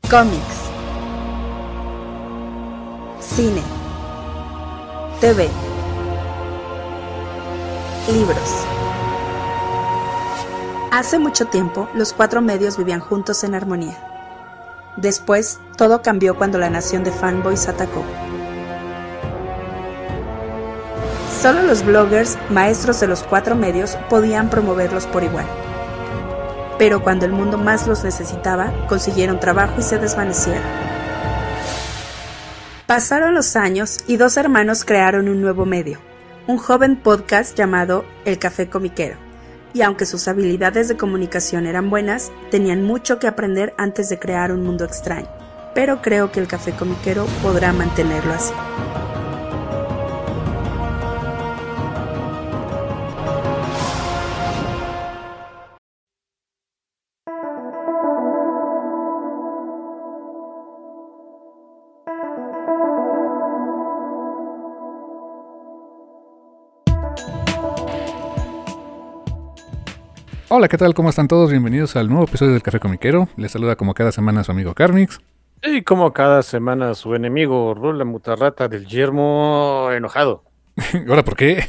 Cómics, cine, TV, libros. Hace mucho tiempo, los cuatro medios vivían juntos en armonía. Después, todo cambió cuando la nación de fanboys atacó. Solo los bloggers, maestros de los cuatro medios, podían promoverlos por igual. Pero cuando el mundo más los necesitaba, consiguieron trabajo y se desvanecieron. Pasaron los años y dos hermanos crearon un nuevo medio, un joven podcast llamado El Café Comiquero. Y aunque sus habilidades de comunicación eran buenas, tenían mucho que aprender antes de crear un mundo extraño. Pero creo que El Café Comiquero podrá mantenerlo así. Hola, ¿qué tal? ¿Cómo están todos? Bienvenidos al nuevo episodio del Café Comiquero. Les saluda como cada semana su amigo Carmix. Y como cada semana su enemigo, Rula Mutarrata del Yermo enojado. ¿Ahora por qué?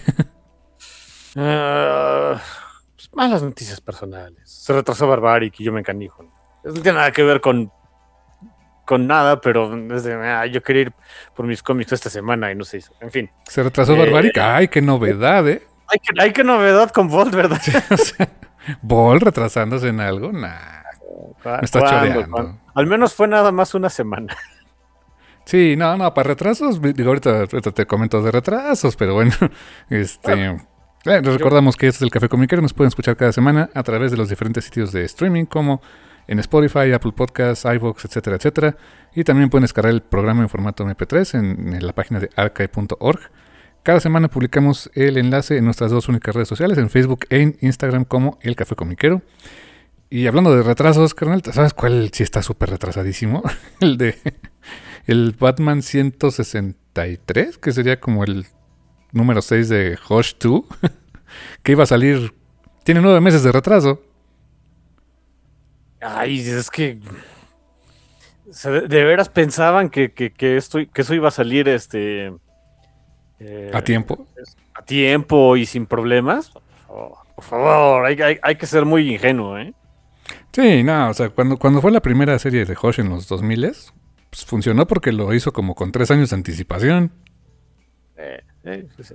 Pues malas noticias personales. Se retrasó Barbaric y yo me encanijo. No tiene nada que ver con nada, pero yo quería ir por mis cómics esta semana y no se hizo. En fin. ¿Se retrasó Barbaric? ¡Ay, qué novedad, eh! Hay que novedad con Bolt, ¿verdad? Sí, o sea, ¿Bol retrasándose en algo? Nah. Me está choreando. Al menos fue nada más una semana. Sí, no, para retrasos, digo, ahorita te comento de retrasos, pero bueno, les recordamos que este es el Café Comiquero, nos pueden escuchar cada semana a través de los diferentes sitios de streaming, como en Spotify, Apple Podcasts, iVoox, etcétera, etcétera, y también pueden descargar el programa en formato MP3 en la página de archive.org. Cada semana publicamos el enlace en nuestras dos únicas redes sociales, en Facebook e en Instagram como El Café Comiquero. Y hablando de retrasos, carnal, ¿sabes cuál sí está súper retrasadísimo? El Batman 163, que sería como el número 6 de Hush 2, que iba a salir, tiene 9 meses de retraso. Ay, es que de veras pensaban que eso iba a salir ¿A tiempo? A tiempo y sin problemas. Por favor, hay que ser muy ingenuo, ¿eh? Sí, no, o sea, cuando fue la primera serie de Hush en los 2000, pues funcionó porque lo hizo como con 3 años de anticipación. Sí.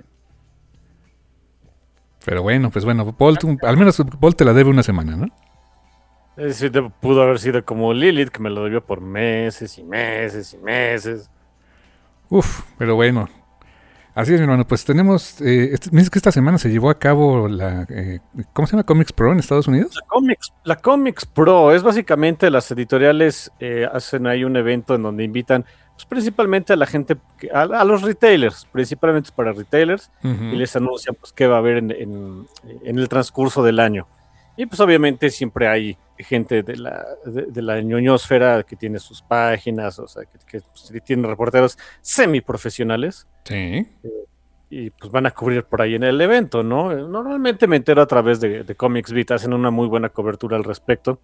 Pero bueno, pues bueno, al menos Paul te la debe una semana, ¿no? Sí, pudo haber sido como Lilith, que me lo debió por meses y meses y meses. Uf, pero bueno. Así es, mi hermano, pues tenemos, me dices que esta semana se llevó a cabo ¿cómo se llama? Comics Pro en Estados Unidos. La Comics Pro es básicamente las editoriales hacen ahí un evento en donde invitan pues, principalmente a la gente, a los retailers, principalmente para retailers, y les anuncian pues qué va a haber en el transcurso del año. Y pues obviamente siempre hay gente de la ñoñosfera que tiene sus páginas, o sea, que tiene reporteros semiprofesionales. Sí. Y pues van a cubrir por ahí en el evento, ¿no? Normalmente me entero a través de Comics Beat, hacen una muy buena cobertura al respecto.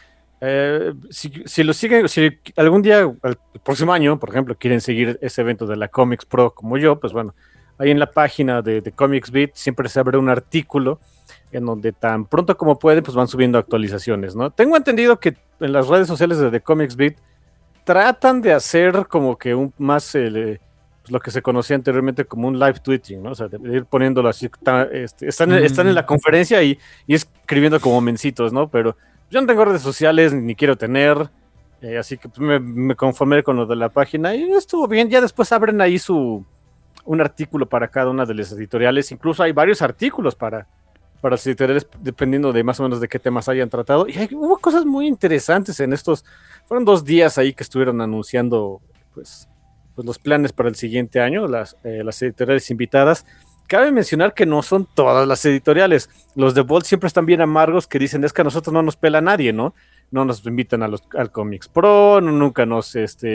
Si lo siguen, si algún día, el próximo año, por ejemplo, quieren seguir ese evento de la Comics Pro como yo, pues bueno, ahí en la página de Comics Beat siempre se abre un artículo en donde tan pronto como pueden, pues van subiendo actualizaciones, ¿no? Tengo entendido que en las redes sociales de The Comics Beat tratan de hacer como que más lo que se conocía anteriormente como un live tweeting, ¿no? O sea, de ir poniéndolo así, están en la conferencia y escribiendo como mencitos, ¿no? Pero yo no tengo redes sociales ni quiero tener, así que pues, me conformé con lo de la página y estuvo bien. Ya después abren ahí un artículo para cada una de las editoriales, incluso hay varios artículos para las editoriales, dependiendo de más o menos de qué temas hayan tratado. Y hubo cosas muy interesantes en estos. Fueron 2 días ahí que estuvieron anunciando, pues los planes para el siguiente año, las editoriales invitadas. Cabe mencionar que no son todas las editoriales. Los de Bolt siempre están bien amargos, que dicen, es que a nosotros no nos pela nadie, ¿no? No nos invitan al Comics Pro, nunca nos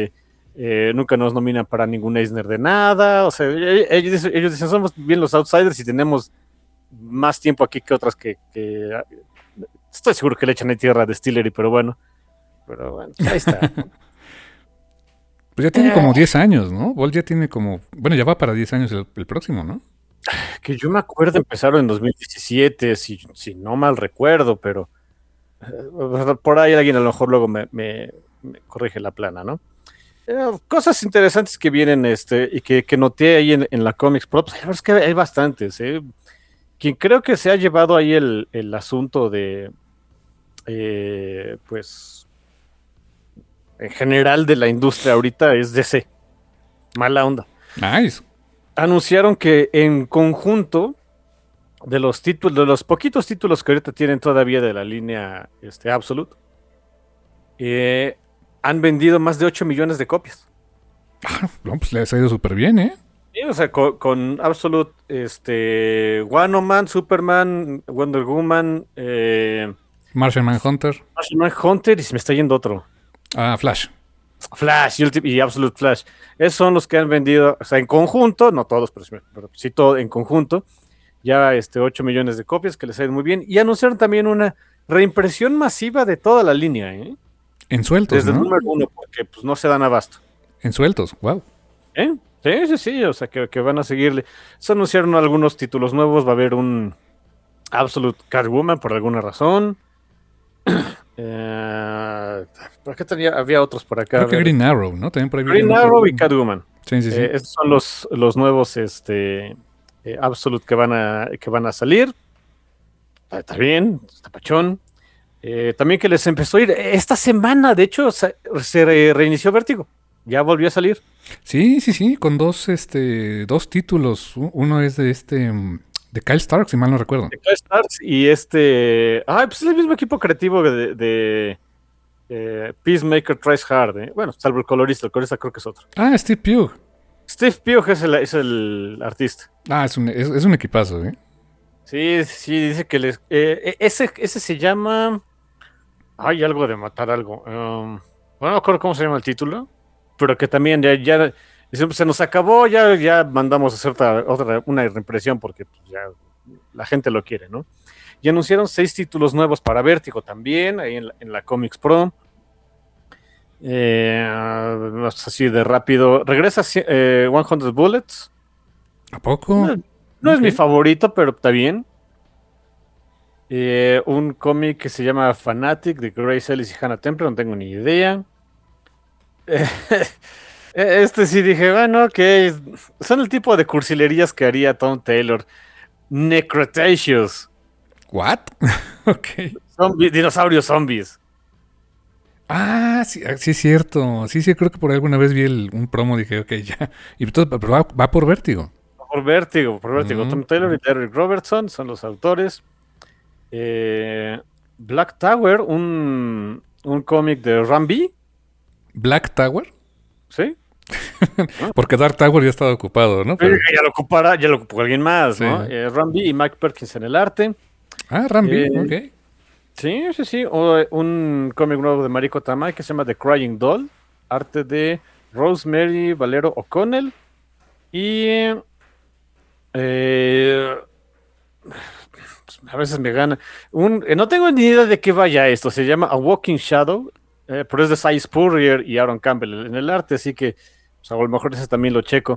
nominan para ningún Eisner de nada. O sea, ellos dicen, somos bien los outsiders y tenemos más tiempo aquí que otras que estoy seguro que le echan ahí tierra a Distillery, pero bueno, ahí está. Pues ya tiene como 10 años, ¿no? Bolt ya tiene como... Bueno, ya va para 10 años el próximo, ¿no? Que yo me acuerdo empezaron en 2017, si no mal recuerdo, pero por ahí alguien a lo mejor luego me corrige la plana, ¿no? Cosas interesantes que vienen y que noté ahí en la Comics Pro, pues, la verdad es que hay bastantes. Quien creo que se ha llevado ahí el asunto de, pues, en general de la industria ahorita es DC. Mala onda. Nice. Anunciaron que en conjunto de los títulos, de los poquitos títulos que ahorita tienen todavía de la línea Absolute, han vendido más de 8 millones de copias. No, pues les ha ido súper bien, ¿eh? Sí, o sea, con Absolute, Wonder Man, Superman, Wonder Woman, Martian Manhunter. Martian Manhunter, y se me está yendo otro. Flash. Flash y Absolute Flash. Esos son los que han vendido, o sea, en conjunto, no todos, pero sí todo en conjunto, ya 8 millones de copias, que les ha ido muy bien. Y anunciaron también una reimpresión masiva de toda la línea, ¿eh? En sueltos, Desde ¿no? el número 1, porque pues no se dan abasto. En sueltos, wow. Sí, o sea, que van a seguirle. Se anunciaron algunos títulos nuevos, va a haber un Absolute Catwoman por alguna razón. ¿Por qué había otros por acá? Creo que Green Arrow, ¿no? También por ahí Green Arrow y Catwoman. Sí. Estos son los nuevos Absolute que van a salir. Está bien, está pachón. También que les empezó a ir esta semana, de hecho, se reinició Vértigo. Ya volvió a salir. Sí, con dos títulos. Uno es de de Kyle Stark, si mal no recuerdo. De Kyle Starks y pues es el mismo equipo creativo de Peacemaker Tries Hard, Bueno, salvo el colorista creo que es otro. Steve Pugh. Steve Pugh es el artista. Es un equipazo, ¿eh? Sí, dice que ese se llama... Hay algo de matar algo. Bueno, no me acuerdo cómo se llama el título, pero que también ya se nos acabó, ya mandamos a hacer una reimpresión porque pues, ya la gente lo quiere, ¿no? Y anunciaron 6 títulos nuevos para Vértigo también, ahí en la Comics Pro. Así de rápido. Regresa 100 Bullets. ¿A poco? No es mi favorito, pero está bien. Un cómic que se llama Fanatic de Grace Ellis y Hannah Temple, no tengo ni idea. Sí dije, bueno, ok. Son el tipo de cursilerías que haría Tom Taylor. Necretaceous. ¿What? Ok. Dinosaurios zombies. Sí es cierto. Sí, creo que por alguna vez vi un promo, dije, ok, ya. Y entonces, pero va por Vértigo. Por Vértigo. Tom Taylor y Derek Robertson son los autores. Black Tower, un cómic de Rambi. ¿Black Tower? Sí. Porque Dark Tower ya estaba ocupado, ¿no? Pero ya lo ocupó alguien más, sí. ¿no? Rambi y Mike Perkins en el arte. Rambi, ok. Sí. Un cómic nuevo de Mariko Tamai que se llama The Crying Doll. Arte de Rosemary Valero O'Connell. Y... a veces me gana. No tengo ni idea de qué vaya esto. Se llama A Walking Shadow. Pero es de Cy Spurrier y Aaron Campbell en el arte. Así que pues, a lo mejor ese también lo checo.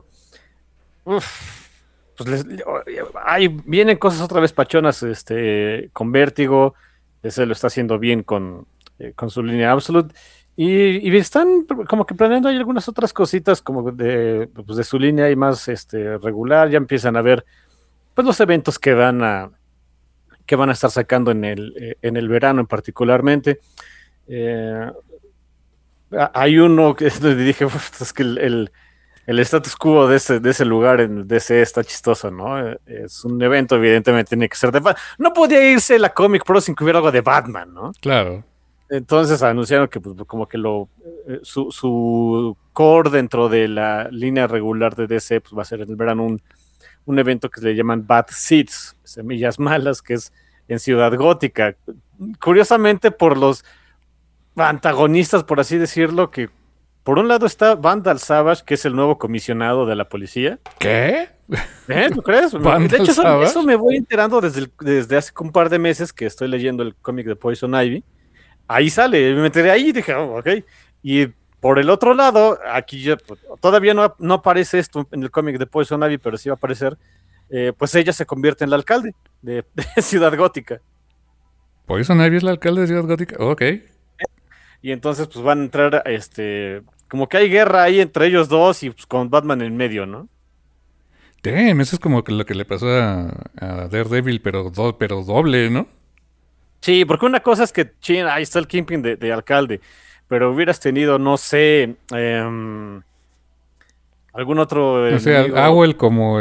Pues vienen cosas otra vez pachonas con Vértigo. Ese lo está haciendo bien con su línea Absolute. Y están como que planeando hay algunas otras cositas como de su línea y más regular. Ya empiezan a ver pues los eventos que van a estar sacando en el verano particularmente. Hay uno que dije, es que el status quo de ese lugar en DC está chistoso, ¿no? Es un evento, evidentemente tiene que ser de Batman. No podía irse la Comic Pro sin que hubiera algo de Batman, ¿no? Claro. Entonces anunciaron que pues, como que su core dentro de la línea regular de DC pues, va a ser en el verano un evento que le llaman Bad Seeds, semillas malas, que es en Ciudad Gótica. Curiosamente por los antagonistas, por así decirlo, que por un lado está Vandal Savage, que es el nuevo comisionado de la policía. ¿Qué? ¿Tú crees? De hecho, eso me voy enterando desde hace un par de meses que estoy leyendo el cómic de Poison Ivy. Ahí sale, me enteré ahí y dije, ok. Y Por el otro lado, aquí todavía no aparece esto en el cómic de Poison Ivy, pero sí va a aparecer. Pues ella se convierte en la alcalde de Ciudad Gótica. ¿Poison Ivy es la alcalde de Ciudad Gótica? Ok. Y entonces pues van a entrar, como que hay guerra ahí entre ellos dos y pues con Batman en medio, ¿no? Damn, eso es como que lo que le pasó a Daredevil, pero doble, ¿no? Sí, porque una cosa es que, ahí está el Kingpin de alcalde, pero hubieras tenido, no sé, algún otro O sea, enemigo. Owl como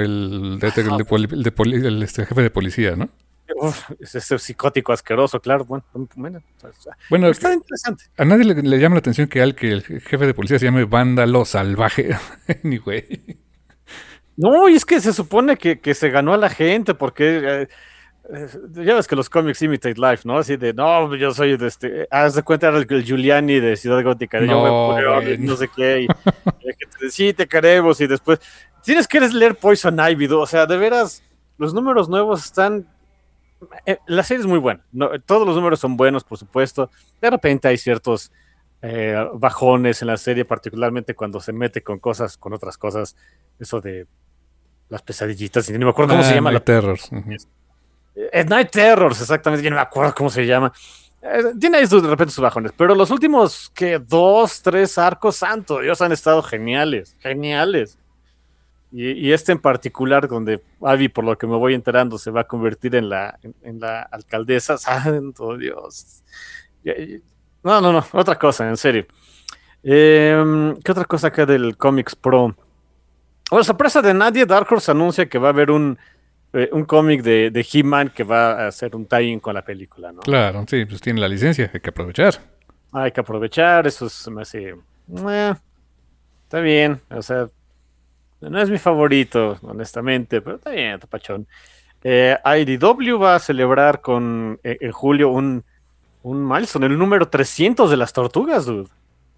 el jefe de policía, ¿no? Uf, es ese psicótico asqueroso, claro. Bueno, Bueno, está interesante. a nadie le llama la atención que el jefe de policía se llame Vándalo Salvaje. Anyway. No, y es que se supone que se ganó a la gente porque ya ves que los cómics imitate life, ¿no? Así de, no, yo soy de haz de cuenta era el Giuliani de Ciudad Gótica, de yo voy a poner no sé qué, sí, te queremos, y después tienes que leer Poison Ivy, o sea, de veras, los números nuevos están, la serie es muy buena, no, todos los números son buenos, por supuesto, de repente hay ciertos bajones en la serie, particularmente cuando se mete con otras cosas, eso de las pesadillitas, y no me acuerdo cómo se llama. Night Terrors. Night Terrors, exactamente, yo no me acuerdo cómo se llama. Tiene ahí de repente sus bajones, pero los últimos, 2, 3 arcos, santo Dios, han estado geniales, geniales. Y este en particular, donde Abby, por lo que me voy enterando, se va a convertir en la alcaldesa, santo Dios. No, otra cosa, en serio. ¿Qué otra cosa acá del Comics Pro? Bueno, sorpresa de nadie, Dark Horse anuncia que va a haber un cómic de He-Man que va a hacer un tie-in con la película, ¿no? Claro, sí, pues tiene la licencia, hay que aprovechar. Hay que aprovechar, eso me hace... está bien, o sea, no es mi favorito, honestamente, pero está bien, tapachón. IDW va a celebrar en julio un milestone, el número 300 de las tortugas, dude.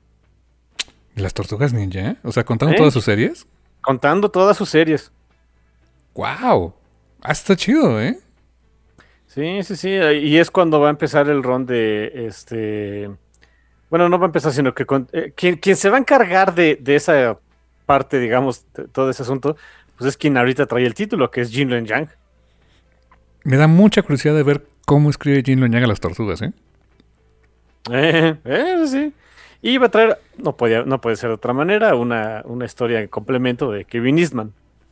¿Y las Tortugas Ninja? O sea, contando todas sus series. Contando todas sus series. ¡Wow! Está chido, ¿eh? Sí, y es cuando va a empezar el run de bueno, no va a empezar, sino que quien se va a encargar de esa parte, digamos, de todo ese asunto, pues es quien ahorita trae el título, que es Jin Luen Yang. Me da mucha curiosidad de ver cómo escribe Jin Luen Yang a las tortugas, ¿eh? Sí. Y va a traer, no puede ser de otra manera, una historia en complemento de Kevin Eastman.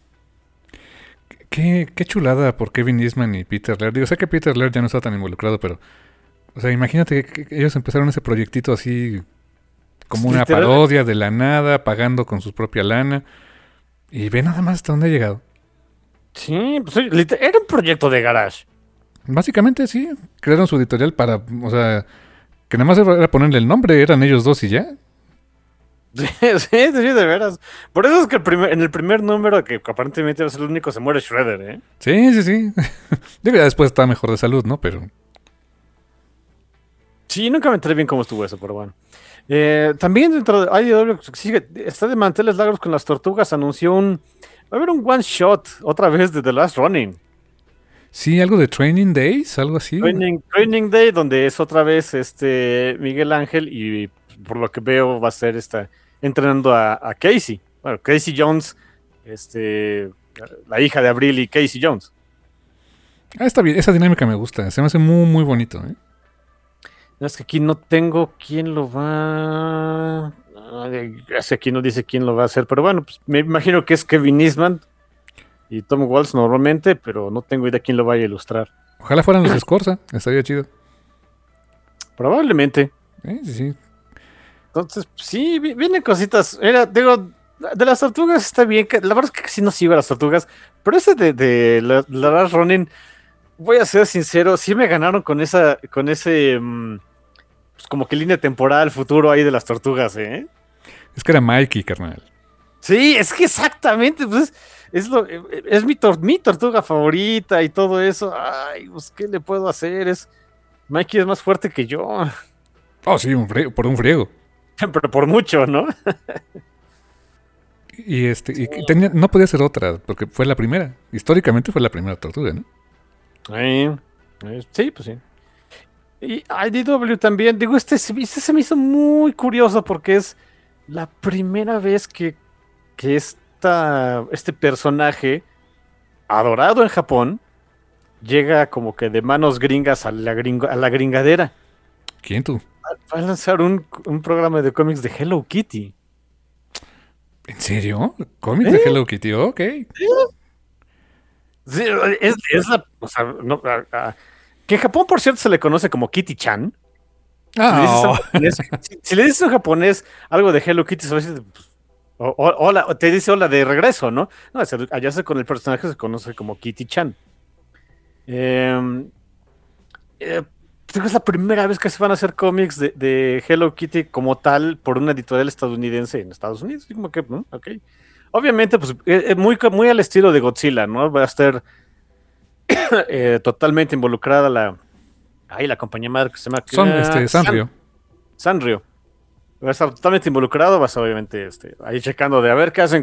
Qué chulada por Kevin Eastman y Peter Laird. Digo, sé que Peter Laird ya no está tan involucrado, pero... O sea, imagínate que ellos empezaron ese proyectito así... Como una parodia de la nada, pagando con su propia lana. Y ve nada más hasta dónde ha llegado. Sí, pues era un proyecto de garage. Básicamente sí. Crearon su editorial para... O sea... Que nada más era ponerle el nombre. Eran ellos dos y ya. Sí, de veras. Por eso es que en el primer número, que aparentemente va a ser el único, se muere Shredder, ¿eh? Sí. Digo, ya después está mejor de salud, ¿no? Pero... Sí, nunca me enteré bien cómo estuvo eso, pero bueno. También dentro de IDW, está de manteles largos con las tortugas, anunció va a haber un one shot, otra vez, de The Last Running. Sí, algo de Training Days, algo así. Training Day, donde es otra vez Miguel Ángel, y por lo que veo va a ser entrenando a Casey. Bueno, Casey Jones, la hija de Abril y Casey Jones. Está bien, esa dinámica me gusta, se me hace muy, muy bonito, ¿eh? No, es que aquí no tengo quién lo va... Aquí no dice quién lo va a hacer, pero bueno, pues me imagino que es Kevin Eastman y Tom Waltz normalmente, pero no tengo idea quién lo vaya a ilustrar. Ojalá fueran los Scorza, estaría chido. Probablemente. Sí. Entonces, sí, vienen cositas. Digo, de las tortugas está bien. La verdad es que casi no sigo a las tortugas, pero ese de la Last Running, voy a ser sincero, sí me ganaron con ese, pues como que línea temporal, futuro ahí de las tortugas, ¿eh? Es que era Mikey, carnal. Sí, es que exactamente, pues es mi tortuga favorita y todo eso. Ay, pues, ¿qué le puedo hacer? Mikey es más fuerte que yo. Oh, sí, por un friego. Pero por mucho, ¿no? Y no podía ser otra, porque fue la primera. Históricamente fue la primera tortuga, ¿no? Sí, pues sí. Y IDW también, digo, este se me hizo muy curioso porque es la primera vez que este personaje, adorado en Japón, llega como que de manos gringas a a la gringadera. ¿Quién tú? Va a lanzar un programa de cómics de Hello Kitty. ¿En serio? ¿Cómics de ¿Eh? Hello Kitty? Ok. Sí, es la. O sea, no, que en Japón, por cierto, se le conoce como Kitty-chan. Si le dices a un Ah, japonés, si le dices a un japonés algo de Hello Kitty, se va a decir, pues, hola, o te dice hola de regreso, ¿no? No, allá con el personaje se conoce como Kitty-chan. Eh, Creo que es la primera vez que se van a hacer cómics de Hello Kitty como tal por una editorial estadounidense en Estados Unidos. Y como que, ok. Obviamente, pues, muy al estilo de Godzilla, ¿no? Va a estar totalmente involucrada la compañía madre que se llama son Sanrio. Sanrio. Va a estar totalmente involucrado, vas a obviamente ahí checando de a ver qué hacen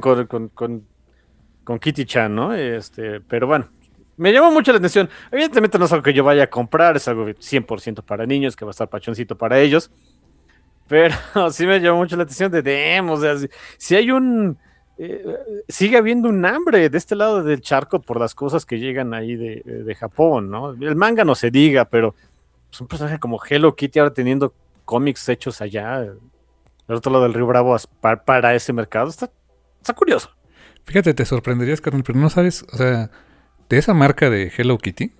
con Kitty-chan, ¿no? Pero bueno, me llamó mucho la atención. Evidentemente no es algo que yo vaya a comprar, es algo 100% para niños, que va a estar pachoncito para ellos. Pero sí me llamó mucho la atención de demos. O sea, si hay eh, sigue habiendo un hambre de este lado del charco por las cosas que llegan ahí de Japón, ¿no? El manga no se diga, pero es un personaje como Hello Kitty ahora teniendo cómics hechos allá, del otro lado del Río Bravo, para ese mercado. Está curioso. Fíjate, te sorprenderías, carnal, pero no sabes, o sea, de esa marca de Hello Kitty,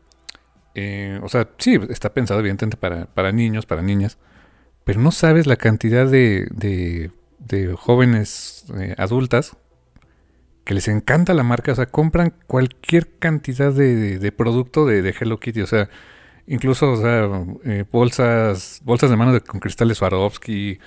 o sea, sí, está pensado evidentemente para niños, para niñas, pero no sabes la cantidad de jóvenes adultas que les encanta la marca, o sea, compran cualquier cantidad de producto de Hello Kitty, o sea, incluso, o sea, bolsas de mano con cristales Swarovski,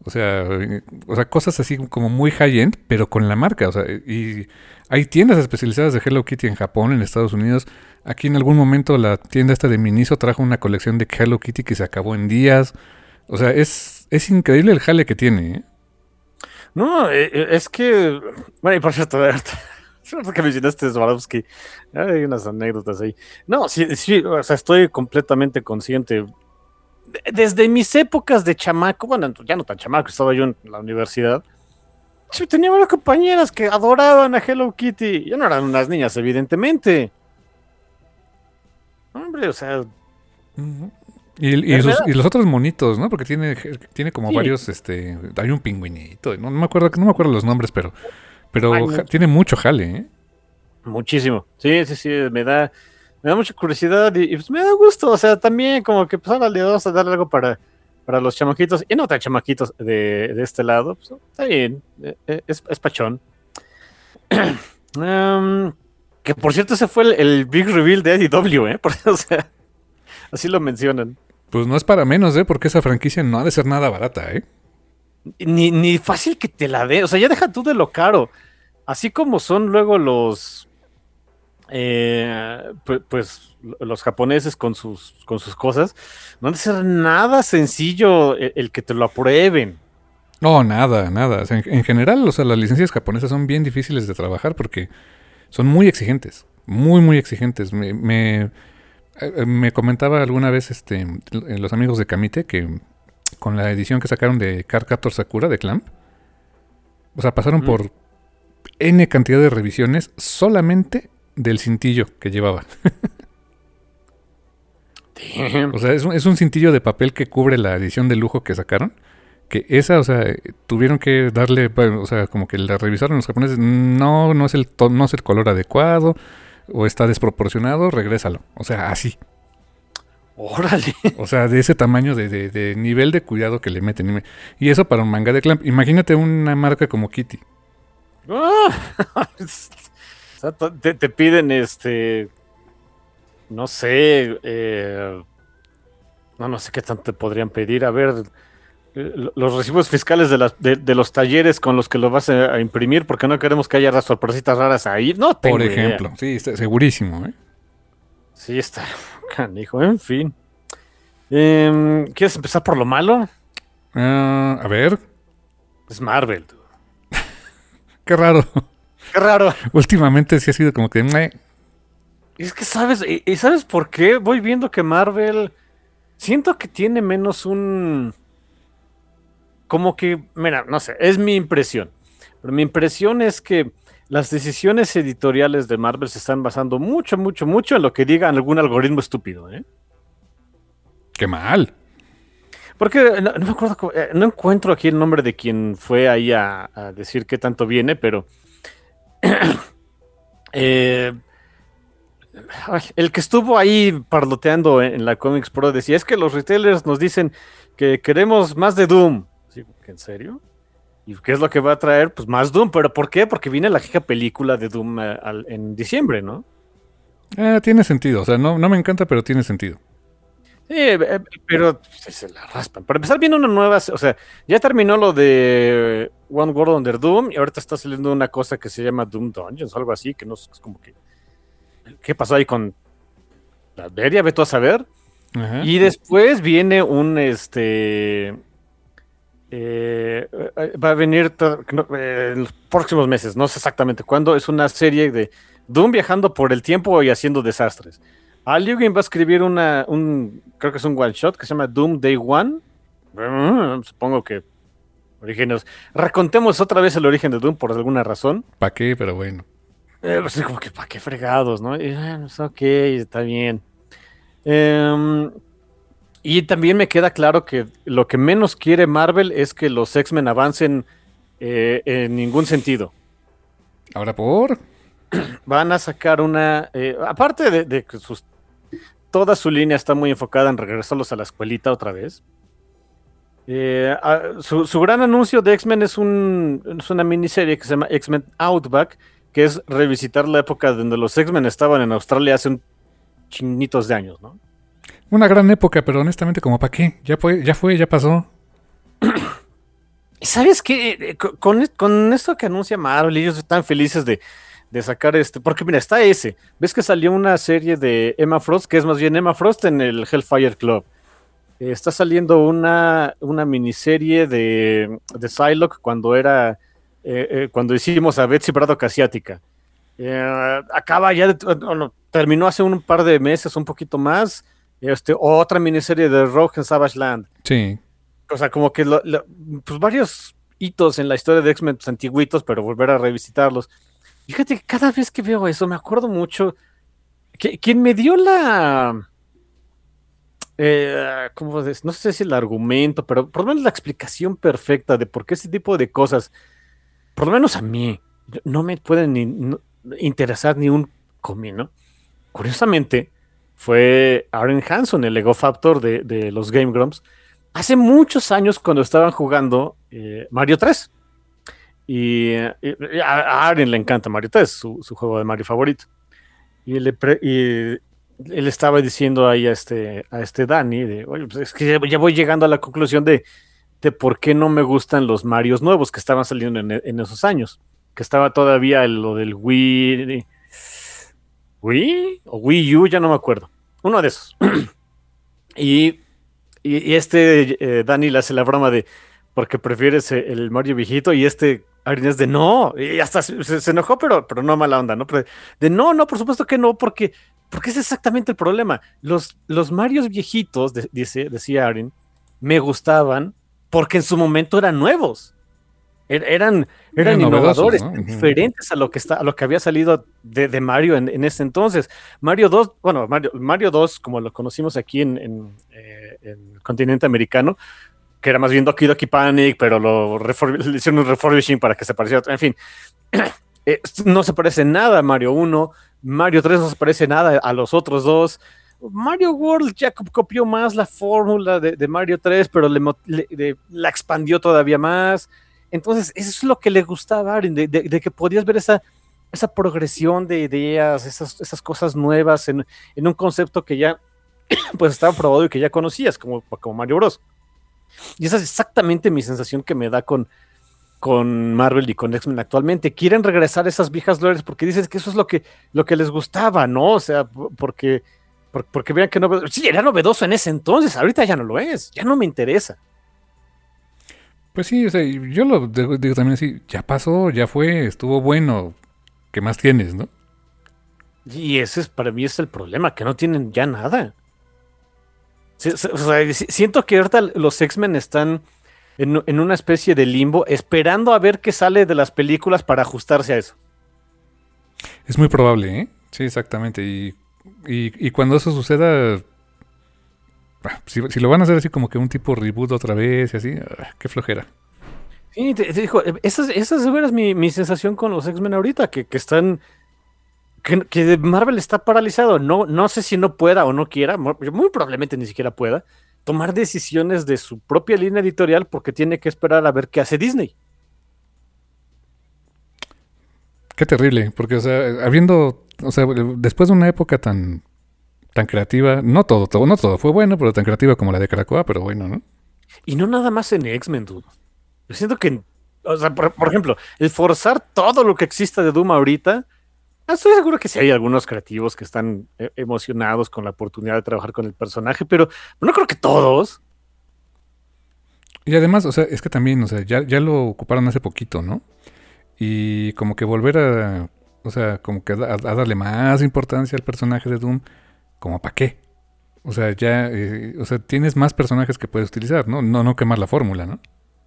o sea, cosas así como muy high-end, pero con la marca, o sea, y hay tiendas especializadas de Hello Kitty en Japón, en Estados Unidos. Aquí en algún momento la tienda esta de Miniso trajo una colección de Hello Kitty que se acabó en días. O sea, es increíble el jale que tiene, ¿eh? No, es que, bueno, y por cierto, ahorita que mencionaste Swarovski, hay unas anécdotas ahí. No, sí, sí, o sea, estoy completamente consciente. Desde mis épocas de chamaco, bueno, ya no tan chamaco, estaba yo en la universidad. Sí, tenía varias compañeras que adoraban a Hello Kitty. Ya no eran unas niñas, evidentemente. Hombre, o sea, Ujú. me da- Y los otros monitos, ¿no? Porque tiene como sí, varios, hay un pingüinito, no me acuerdo los nombres, hay pero tiene mucho jale, ¿eh? muchísimo. Sí, sí, sí, me da mucha curiosidad y, pues me da gusto. O sea, también como que pues ahora le vamos a dar algo para los chamaquitos y no tan chamaquitos de este lado. Pues, está bien, es pachón. Um, que por cierto, ese fue el big reveal de IDW, ¿eh? O sea, así lo mencionan. Pues no es para menos, ¿eh? Porque esa franquicia no ha de ser nada barata, ¿eh? Ni fácil que te la dé. O sea, ya deja tú de lo caro. Así como son luego pues los japoneses con sus cosas, no ha de ser nada sencillo el que te lo aprueben. No, nada, nada. O sea, en general, o sea, las licencias japonesas son bien difíciles de trabajar porque son muy exigentes, muy, muy exigentes. Me comentaba alguna vez los amigos de Kamite que con la edición que sacaron de Card Sakura de Clamp, o sea, pasaron Mm. por N cantidad de revisiones solamente del cintillo que llevaba. Damn. O sea, es un cintillo de papel que cubre la edición de lujo que sacaron. Que esa, o sea, tuvieron que darle, bueno, o sea, como que la revisaron los japoneses, no es no es el color adecuado, o está desproporcionado, regrésalo. O sea, así. Órale. O sea, de ese tamaño de nivel de cuidado que le meten. Y eso para un manga de Clamp. Imagínate una marca como Kitty. Ah, o sea, te piden no sé, no sé qué tanto te podrían pedir. A ver, los recibos fiscales de los talleres con los que lo vas a imprimir, porque no queremos que haya las sorpresitas raras ahí. No Por tengo idea. ejemplo. Sí, segurísimo, ¿eh? Sí, está canijo, en fin. ¿Quieres empezar por lo malo? Ah, a ver, Es Marvel, dude. qué raro. Qué raro. Últimamente sí ha sido como que... Es que, ¿sabes? ¿Y sabes por qué? Voy viendo que Marvel siento que tiene menos como que, mira, no sé, es mi impresión. Pero mi impresión es que las decisiones editoriales de Marvel se están basando mucho, mucho, mucho en lo que diga algún algoritmo estúpido, ¿eh? ¡Qué mal! Porque no me acuerdo, no encuentro aquí el nombre de quien fue ahí a decir qué tanto viene, pero eh, el que estuvo ahí parloteando en la Comics Pro decía, es que los retailers nos dicen que queremos más de Doom. Sí, ¿en serio? ¿Y qué es lo que va a traer? Pues más Doom. ¿Pero por qué? Porque viene la hija película de Doom en diciembre, ¿no? Tiene sentido. O sea, no me encanta, pero tiene sentido. Sí, pero se la raspan. Para empezar, viene una nueva, o sea, ya terminó lo de One World Under Doom y ahorita está saliendo una cosa que se llama Doom Dungeons o algo así, que no es como que... ¿Qué pasó ahí con la Beria? Ve tú a saber. Ajá. Y después viene un, va a venir en los próximos meses, no sé exactamente cuándo, es una serie de Doom viajando por el tiempo y haciendo desastres. Al Yugen va a escribir creo que es un one shot que se llama Doom Day One. Supongo que orígenes. Recontemos otra vez el origen de Doom por alguna razón. ¿Para qué? Pero bueno. Pues, como que para qué fregados, ¿no? Y, pues, ok, está bien. Y también me queda claro que lo que menos quiere Marvel es que los X-Men avancen en ningún sentido. ¿Ahora por? Van a sacar aparte de que toda su línea está muy enfocada en regresarlos a la escuelita otra vez. Su gran anuncio de X-Men es una miniserie que se llama X-Men Outback, que es revisitar la época donde los X-Men estaban en Australia hace un chinitos de años, ¿no? Una gran época, pero honestamente, ¿como para qué? Ya pasó. ¿Sabes qué? Con esto que anuncia Marvel, ellos están felices de sacar porque mira, está ese. ¿Ves que salió una serie de Emma Frost, que es más bien Emma Frost en el Hellfire Club? Está saliendo una miniserie de Psylocke cuando hicimos a Betsy Braddock asiática. Acaba ya, terminó hace un par de meses, un poquito más. Otra miniserie de Rogue en Savage Land. Sí. O sea, como que pues varios hitos en la historia de X-Men pues, antiguitos, pero volver a revisitarlos. Fíjate que cada vez que veo eso me acuerdo mucho que quien me dio no sé si el argumento, pero por lo menos la explicación perfecta de por qué ese tipo de cosas, por lo menos a mí, no me pueden interesar ni un comino. Curiosamente, fue Aaron Hanson, el Ego Factor de los Game Grumps, hace muchos años cuando estaban jugando Mario 3. Y a Aaron le encanta Mario 3, su juego de Mario favorito. Y él estaba diciendo ahí a este Dani, oye, pues es que ya voy llegando a la conclusión de por qué no me gustan los Marios nuevos que estaban saliendo en esos años. Que estaba todavía lo del Wii o Wii U, ya no me acuerdo. Uno de esos. y Dani le hace la broma de porque prefieres el Mario viejito y Aaron es de no, y hasta se enojó, pero no mala onda, ¿no? No, por supuesto que no, porque es exactamente el problema. Los Marios viejitos, decía Aaron, me gustaban porque en su momento eran nuevos. Eran innovadores, ¿no? Diferentes a lo que había salido de Mario en ese entonces. Mario 2, bueno, Mario 2, como lo conocimos aquí en el continente americano, que era más bien Doki Doki Panic, pero le hicieron un refurbishing para que se pareciera. En fin, no se parece nada a Mario 1, Mario 3 no se parece nada a los otros dos. Mario World ya copió más la fórmula de Mario 3, pero la expandió todavía más. Entonces, eso es lo que le gustaba a Aaron, de que podías ver esa progresión de ideas, esas cosas nuevas en un concepto que ya pues estaba probado y que ya conocías, como Mario Bros. Y esa es exactamente mi sensación que me da con Marvel y con X-Men actualmente. Quieren regresar a esas viejas glorias porque dices que eso es lo que les gustaba, ¿no? O sea, porque vean que no... Sí, era novedoso en ese entonces, ahorita ya no lo es, ya no me interesa. Pues sí, o sea, yo lo digo también así, ya pasó, ya fue, estuvo bueno, ¿qué más tienes, no? Y para mí es el problema, que no tienen ya nada. O sea, siento que ahorita los X-Men están en una especie de limbo, esperando a ver qué sale de las películas para ajustarse a eso. Es muy probable, ¿eh? Sí, exactamente. Y cuando eso suceda, si lo van a hacer así como que un tipo reboot otra vez y así, qué flojera. Sí, te digo, esa es mi sensación con los X-Men ahorita, que están, que Marvel está paralizado. No sé si no pueda o no quiera, muy probablemente ni siquiera pueda, tomar decisiones de su propia línea editorial porque tiene que esperar a ver qué hace Disney. Qué terrible, porque, o sea, después de una época tan creativa, no todo fue bueno, pero tan creativa como la de Krakoa, pero bueno, ¿no? Y no nada más en X-Men, dude. Yo siento que, o sea, por ejemplo, el forzar todo lo que exista de Doom ahorita, estoy seguro que sí hay algunos creativos que están emocionados con la oportunidad de trabajar con el personaje, pero no creo que todos. Y además, o sea, es que también, o sea, ya lo ocuparon hace poquito, ¿no? Y como que volver o sea, como que a darle más importancia al personaje de Doom, como para qué. O sea, o sea, tienes más personajes que puedes utilizar, ¿no? No quemar la fórmula, ¿no?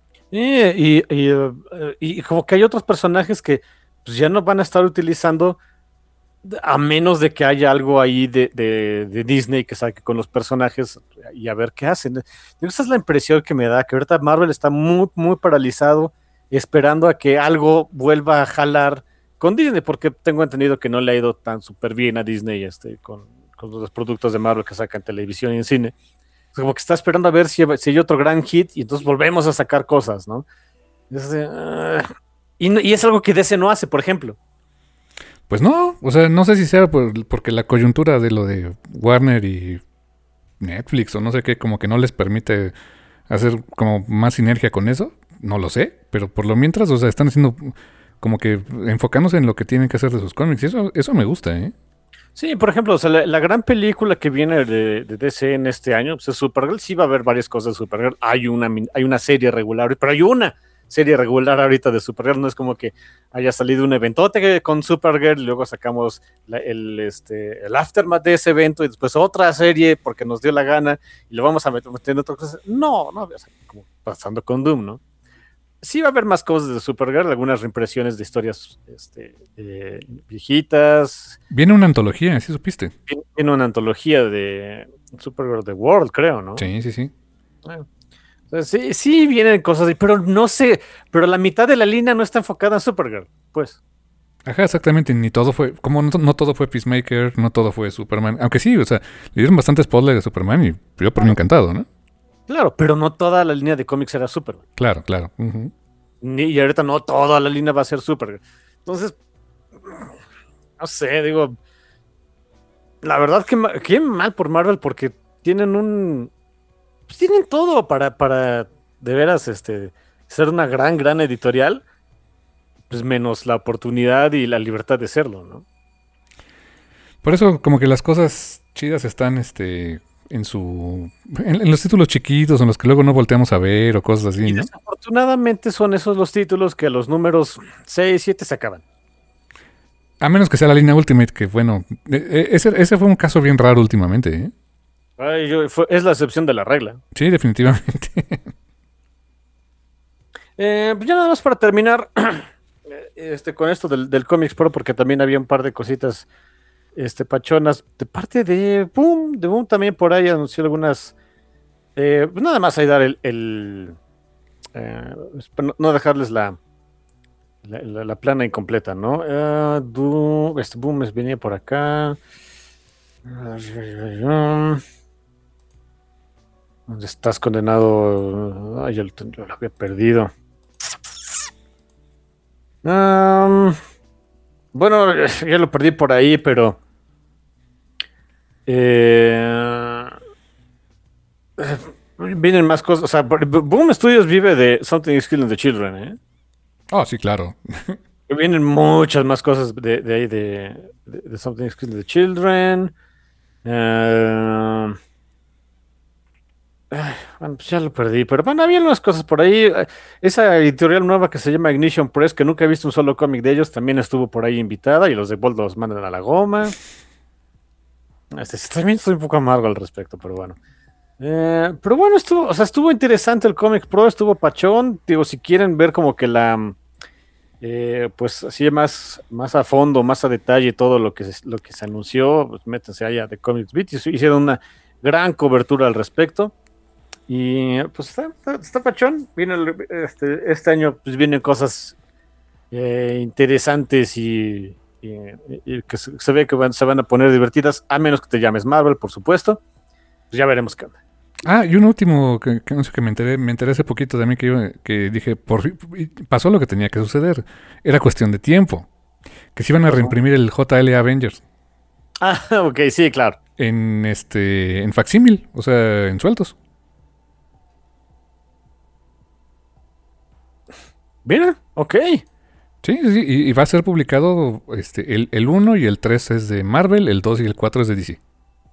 Y como que hay otros personajes que pues, ya no van a estar utilizando a menos de que haya algo ahí de Disney que saque con los personajes y a ver qué hacen. Esa es la impresión que me da, que ahorita Marvel está muy, muy paralizado esperando a que algo vuelva a jalar con Disney, porque tengo entendido que no le ha ido tan súper bien a Disney con los productos de Marvel que sacan en televisión y en cine. Como que está esperando a ver si hay otro gran hit y entonces volvemos a sacar cosas, ¿no? Y es algo que DC no hace, por ejemplo. Pues no, o sea, no sé si sea porque la coyuntura de lo de Warner y Netflix o no sé qué, como que no les permite hacer como más sinergia con eso, no lo sé, pero por lo mientras, o sea, están haciendo como que enfocándose en lo que tienen que hacer de sus cómics y eso me gusta, ¿eh? Sí, por ejemplo, o sea, la gran película que viene de DC en este año, pues es Supergirl. Sí va a haber varias cosas de Supergirl. Hay una serie regular, pero hay una serie regular ahorita de Supergirl. No es como que haya salido un eventote con Supergirl y luego sacamos el aftermath de ese evento y después otra serie porque nos dio la gana y lo vamos a meter en otras cosas. No, o sea, como pasando con Doom, ¿no? Sí va a haber más cosas de Supergirl, algunas reimpresiones de historias viejitas. Viene una antología, ¿sí supiste? Tiene una antología de Supergirl The World, creo, ¿no? Sí, sí, sí. Bueno, o sea, sí vienen cosas, pero no sé, pero la mitad de la línea no está enfocada en Supergirl, pues. Ajá, exactamente, ni todo fue, como no todo fue Peacemaker, no todo fue Superman, aunque sí, o sea, le dieron bastante spoiler de Superman y yo por mí encantado, ¿no? Claro, pero no toda la línea de cómics era Superman. Claro, claro. Uh-huh. Y ahorita no toda la línea va a ser Supergirl. Entonces, no sé, digo, la verdad que mal por Marvel porque tienen pues tienen todo para de veras ser una gran editorial, pues menos la oportunidad y la libertad de serlo, ¿no? Por eso como que las cosas chidas están en los títulos chiquitos, en los que luego no volteamos a ver o cosas así, Y ¿no? desafortunadamente son esos los títulos que a los números 6, 7 se acaban. A menos que sea la línea Ultimate, que bueno, ese fue un caso bien raro últimamente, ¿eh? Es la excepción de la regla. Sí, definitivamente. Pues ya nada más para terminar con esto del Comics Pro, porque también había un par de cositas pachonas de parte de Boom también por ahí anunció algunas. Pues nada más ahí dar no dejarles la plana incompleta, ¿no? Boom venía por acá. ¿Dónde estás condenado? Ay, yo lo había perdido. Bueno, ya lo perdí por ahí, pero vienen más cosas. O sea, Boom Studios vive de Something is Killing the Children, ¿eh? Oh, sí, claro. Vienen muchas más cosas de ahí de Something is Killing the Children. Bueno, pues ya lo perdí, pero bueno, había unas cosas por ahí. Esa editorial nueva que se llama Ignition Press, que nunca he visto un solo cómic de ellos, también estuvo por ahí invitada y los de Bold los mandan a la goma. También estoy un poco amargo al respecto, pero bueno. Pero bueno, estuvo interesante el Comic Pro, estuvo pachón. Digo, si quieren ver como que pues así más a fondo, más a detalle todo lo que se anunció, pues métanse allá de Comics Beat. Hicieron una gran cobertura al respecto. Y pues está pachón. Este año pues vienen cosas interesantes y que se ve que se van a poner divertidas, a menos que te llames Marvel, por supuesto. Pues ya veremos qué onda. Ah, y un último que no sé, que me enteré hace poquito también que dije, por fin, pasó lo que tenía que suceder. Era cuestión de tiempo. Que se iban a Pasó. reimprimir el JL Avengers Ah, ok, sí, claro. en facsímil, o sea, en sueltos. Mira, ok. Sí, sí, sí, y va a ser publicado el 1 y el 3 es de Marvel, el 2 y el 4 es de DC.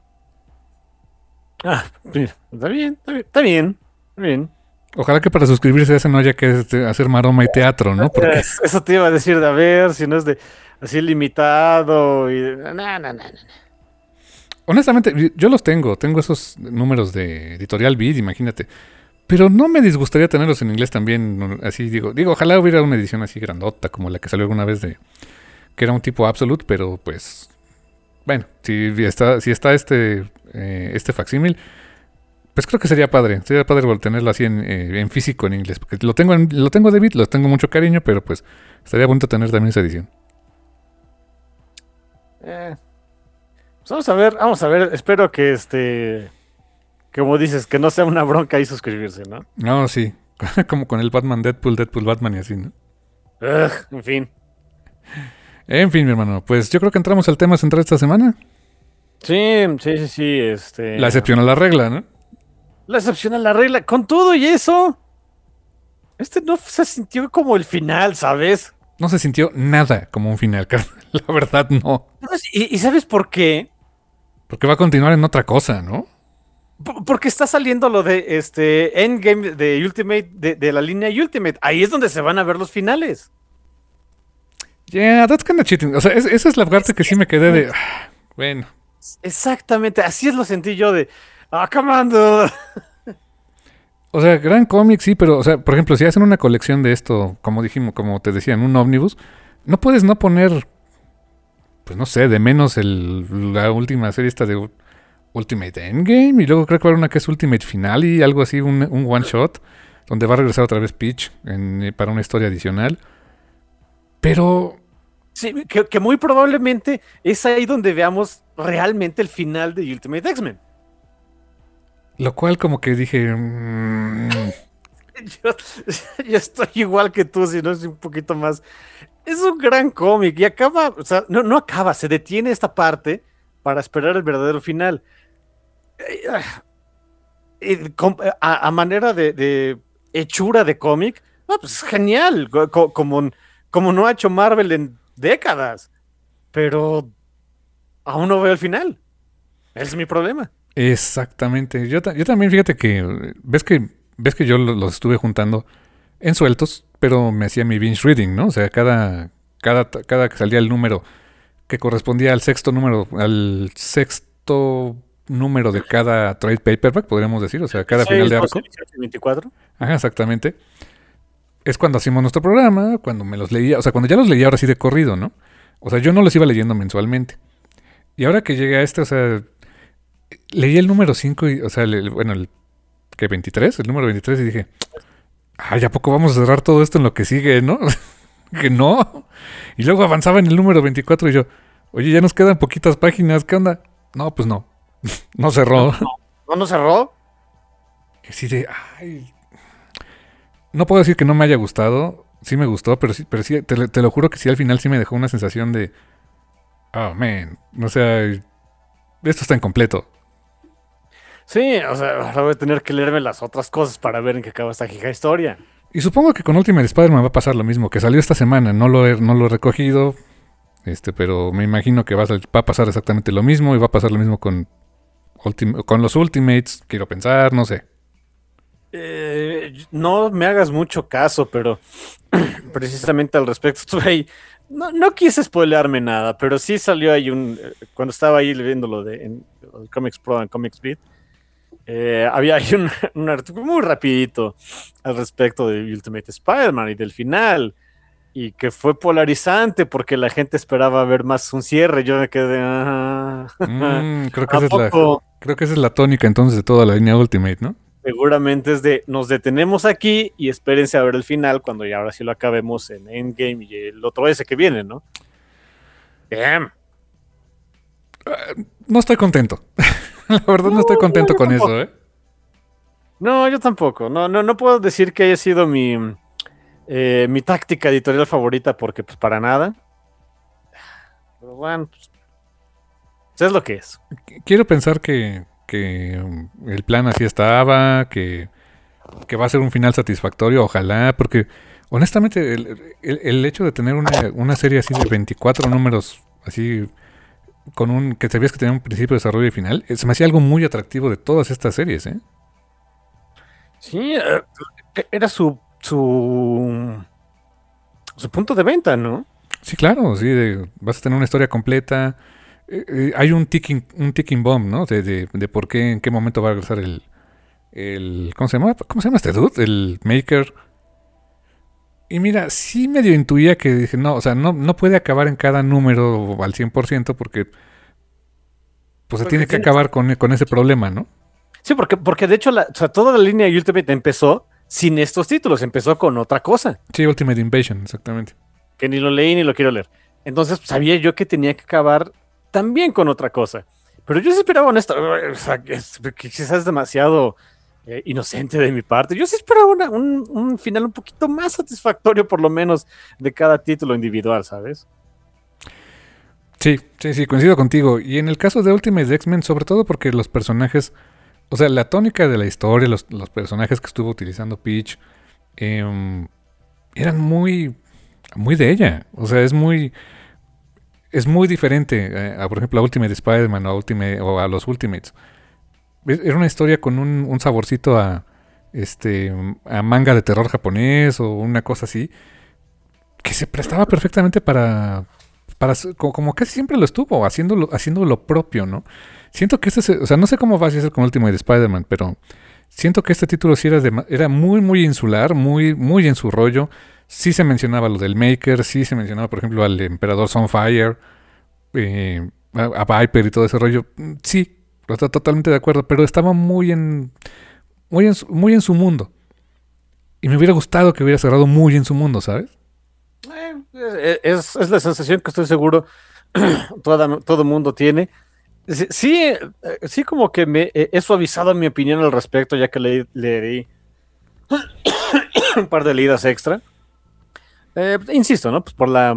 Ah, mira, está bien, está bien, está bien, está bien. Ojalá que para suscribirse a ese no haya que hacer maroma y teatro, ¿no? Porque Eso te iba a decir de a ver si no es de así limitado y no, no, no, no. honestamente yo los tengo esos números de Editorial Beat, imagínate. Pero no me disgustaría tenerlos en inglés también, ¿no? Así digo, ojalá hubiera una edición así grandota como la que salió alguna vez que era un tipo Absolute, pero pues bueno, si está este facsímil, pues creo que sería padre tenerlo así en físico en inglés, porque lo tengo de Beat, lo tengo mucho cariño, pero pues estaría bonito tener también esa edición. Eh, pues vamos a ver, espero que como dices, que no sea una bronca ahí suscribirse, ¿no? No, sí, como con el Batman Deadpool Batman y así, ¿no? Ugh, en fin. En fin, mi hermano, pues yo creo que entramos al tema central esta semana. Sí, sí, sí, sí, La excepción a la regla, ¿no? la excepción a la regla, con todo y eso, no se sintió como el final, ¿sabes? No se sintió nada como un final, carnal. La verdad, no. ¿Y sabes por qué? Porque va a continuar en otra cosa, ¿no? Porque está saliendo lo de Endgame de Ultimate, de la línea Ultimate. Ahí es donde se van a ver los finales. Yeah, that's kind of cheating. O sea, esa es la parte que sí me quedé de. Bueno. Exactamente, así es lo sentí yo de. ¡Ah, come on, dude! O sea, gran cómic, sí, pero, o sea, por ejemplo, si hacen una colección de esto, como dijimos, como te decía, en un ómnibus, no puedes no poner, pues no sé, de menos la última serie esta de Ultimate Endgame, y luego creo que va a haber una que es Ultimate Finale y algo así, un one shot, donde va a regresar otra vez Peach para una historia adicional. Pero Sí, que muy probablemente es ahí donde veamos realmente el final de Ultimate X-Men. lo cual como que dije, Yo, yo estoy igual que tú, si no es un poquito más. Es un gran cómic y acaba, o sea, no, no acaba, se detiene esta parte para esperar el verdadero final. A manera de hechura de cómic, no, pues es genial, como no ha hecho Marvel en décadas, pero aún no veo el final. Ese es mi problema. exactamente. Yo también, fíjate que, ves que yo los estuve juntando en sueltos, pero me hacía mi binge reading, ¿no? O sea, cada que salía el número que correspondía al sexto número de cada trade paperback, podríamos decir, o sea, cada final 16, de 12, arco. 18, 24. Ajá, exactamente. Es cuando hacíamos nuestro programa, cuando me los leía, o sea, cuando ya los leía ahora sí de corrido, ¿no? O sea, yo no los iba leyendo mensualmente. Y ahora que llegué a o sea, leí el número 5 y, o sea, bueno, ¿qué? 23, el número 23 y dije, ay, ¿a poco vamos a cerrar todo esto en lo que sigue, no? Que no. Y luego avanzaba en el número 24 y yo, oye, ya nos quedan poquitas páginas, ¿qué onda? No, pues no, no cerró. ¿No cerró? Que sí de, ay, no puedo decir que no me haya gustado, sí me gustó, pero sí te lo juro que sí al final sí me dejó una sensación de, oh, man, o sea, esto está incompleto. Sí, o sea, ahora voy a tener que leerme las otras cosas para ver en qué acaba esta hija historia. Y supongo que con Ultimate Spider-Man va a pasar lo mismo, que salió esta semana, no lo he recogido, pero me imagino que va a pasar exactamente lo mismo y va a pasar lo mismo con los Ultimates, quiero pensar, no sé. No me hagas mucho caso, pero precisamente al respecto estuve ahí. No, no quise spoilearme nada, pero sí salió ahí cuando estaba ahí viendo lo de Comics Pro en Comics Beat, Había ahí un artículo muy rapidito al respecto de Ultimate Spider-Man y del final, y que fue polarizante porque la gente esperaba ver más un cierre. Yo me quedé, Creo que ¿a poco? esa es la tónica entonces de toda la línea Ultimate, ¿no? Seguramente es de, nos detenemos aquí y espérense a ver el final cuando ya ahora sí lo acabemos en Endgame y el otro ese que viene, ¿no? Damn. No estoy contento. La verdad no estoy No, contento yo con tampoco. eso, ¿eh? No, yo tampoco. No puedo decir que haya sido mi táctica editorial favorita porque pues para nada. Pero bueno, pues es lo que es. Quiero pensar que el plan así estaba, que va a ser un final satisfactorio, ojalá, porque honestamente el hecho de tener una serie así de 24 números, así, que sabías que tenía un principio, desarrollo y final, se me hacía algo muy atractivo de todas estas series, ¿eh? Sí, era su punto de venta, ¿no? Sí, claro, sí, vas a tener una historia completa. Hay un ticking bomb, ¿no? De por qué, en qué momento va a regresar ¿cómo se llama? ¿Cómo se llama este dude? El Maker. Y mira, sí medio intuía que dije, no, o sea, no puede acabar en cada número al 100% porque pues se Porque tiene que tiene. acabar con ese problema, ¿no? Sí, porque de hecho o sea, toda la línea de Ultimate empezó sin estos títulos, empezó con otra cosa, Sí, Ultimate Invasion, exactamente. que ni lo leí ni lo quiero leer. Entonces pues, sabía yo que tenía que acabar también con otra cosa. Pero yo sí esperaba honesto, o sea, que quizás es demasiado inocente de mi parte. Yo sí esperaba un final un poquito más satisfactorio, por lo menos, de cada título individual, ¿sabes? Sí, sí, sí, coincido contigo. Y en el caso de Ultimate X-Men, sobre todo porque los personajes, o sea, la tónica de la historia, los personajes que estuvo utilizando Peach, em, eran muy de ella. O sea, es muy diferente por ejemplo, a Ultimate Spider-Man o a los Ultimates. Era una historia con un saborcito a manga de terror japonés o una cosa así, que se prestaba perfectamente como casi siempre lo estuvo, haciendo lo propio, ¿no? Siento que o sea, no sé cómo va a ser con Ultimate Spider-Man, pero siento que este título sí era muy, muy insular, muy, muy en su rollo. Sí se mencionaba lo del Maker, sí se mencionaba, por ejemplo, al Emperador Sunfire, a Viper y todo ese rollo. Sí, estoy totalmente de acuerdo, pero estaba muy en su mundo. Y me hubiera gustado que hubiera cerrado muy en su mundo, ¿sabes? Es la sensación que estoy seguro todo mundo tiene. Sí, sí, sí como que me he suavizado mi opinión al respecto, ya que le di un par de leídas extra. Insisto, ¿no? Pues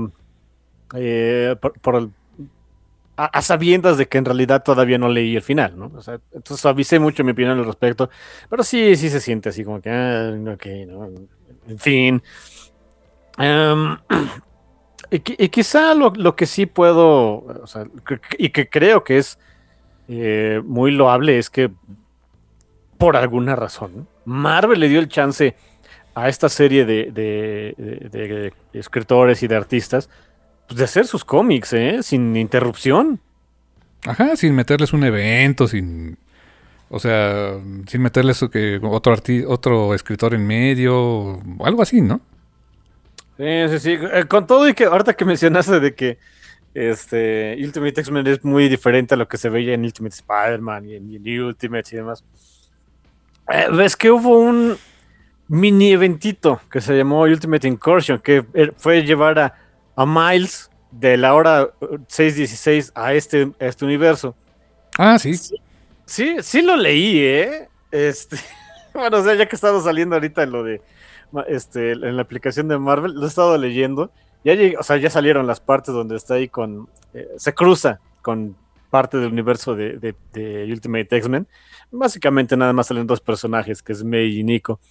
por a sabiendas de que en realidad todavía no leí el final, ¿no? O sea, entonces suavicé mucho mi opinión al respecto, pero sí se siente así como que, ok, no, en fin. Em, y quizá lo que sí puedo, o sea, y que creo que es muy loable es que por alguna razón Marvel le dio el chance a esta serie de escritores y de artistas pues, de hacer sus cómics, sin interrupción. Ajá, sin meterles un evento, o sea, sin meterles otro escritor en medio, o algo así, ¿no? Sí. Con todo y que ahorita que mencionaste de que Ultimate X-Men es muy diferente a lo que se veía en Ultimate Spider-Man y en Ultimate y demás. Ves que hubo un mini eventito que se llamó Ultimate Incursion, que fue llevar a Miles de la hora 616 a este universo. Ah, sí. Sí, sí lo leí, ¿eh? Bueno, o sea, ya que he estado saliendo ahorita en lo de en la aplicación de Marvel, lo he estado leyendo. O sea, ya salieron las partes donde está ahí se cruza con parte del universo de Ultimate X-Men. Básicamente nada más salen dos personajes, que es May y Nico.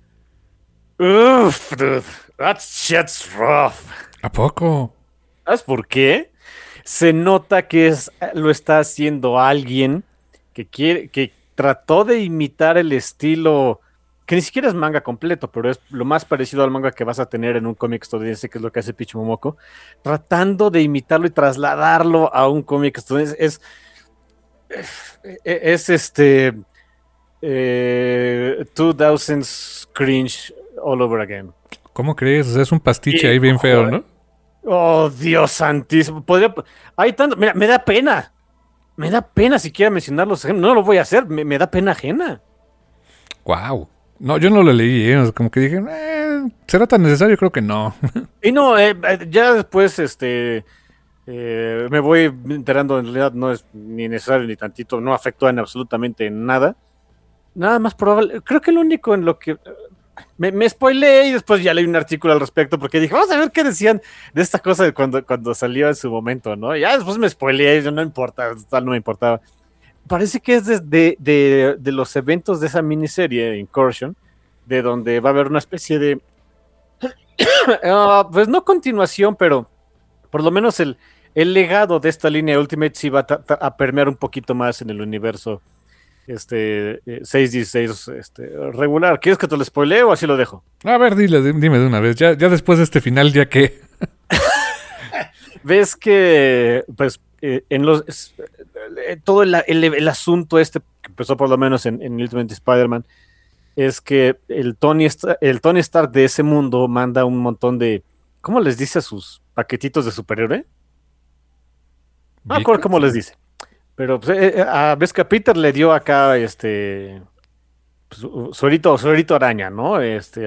Uff, dude, that shit's rough. ¿A poco? ¿Sabes por qué? Se nota que lo está haciendo alguien que trató de imitar el estilo, que ni siquiera es manga completo, pero es lo más parecido al manga que vas a tener en un cómic estadounidense, que es lo que hace Peach Momoko, tratando de imitarlo y trasladarlo a un cómic estadounidense. Es 2000s cringe all over again. ¿Cómo crees? O sea, es un pastiche ahí bien feo, ¿no? Oh, Dios santísimo. Hay tanto. Mira, me da pena. Me da pena siquiera mencionarlos. No lo voy a hacer. Me da pena ajena. Wow. No, yo no lo leí, ¿eh? O sea, como que dije, ¿será tan necesario? Creo que no. Y no, ya después, me voy enterando, en realidad no es ni necesario ni tantito, no afectó en absolutamente nada. Nada más probable. Creo que lo único en lo que me spoileé y después ya leí un artículo al respecto porque dije, vamos a ver qué decían de esta cosa de cuando salió en su momento, ¿no? Ya después me spoileé, no importa, tal, no me importaba. Parece que es de los eventos de esa miniserie, Incursion, de donde va a haber una especie de, pues no continuación, pero por lo menos el legado de esta línea Ultimate sí va a permear un poquito más en el universo 616 regular. ¿Quieres que te lo spoilee o así lo dejo? A ver, dime de una vez. Ya después de este final, ya que... Ves que, pues, todo el asunto que empezó por lo menos en Ultimate Spider-Man, es que el Tony Stark de ese mundo manda un montón de, ¿cómo les dice a sus paquetitos de superhéroe? No me acuerdo cómo les dice. Pero pues, ves que a Peter le dio acá pues, suerito araña, ¿no?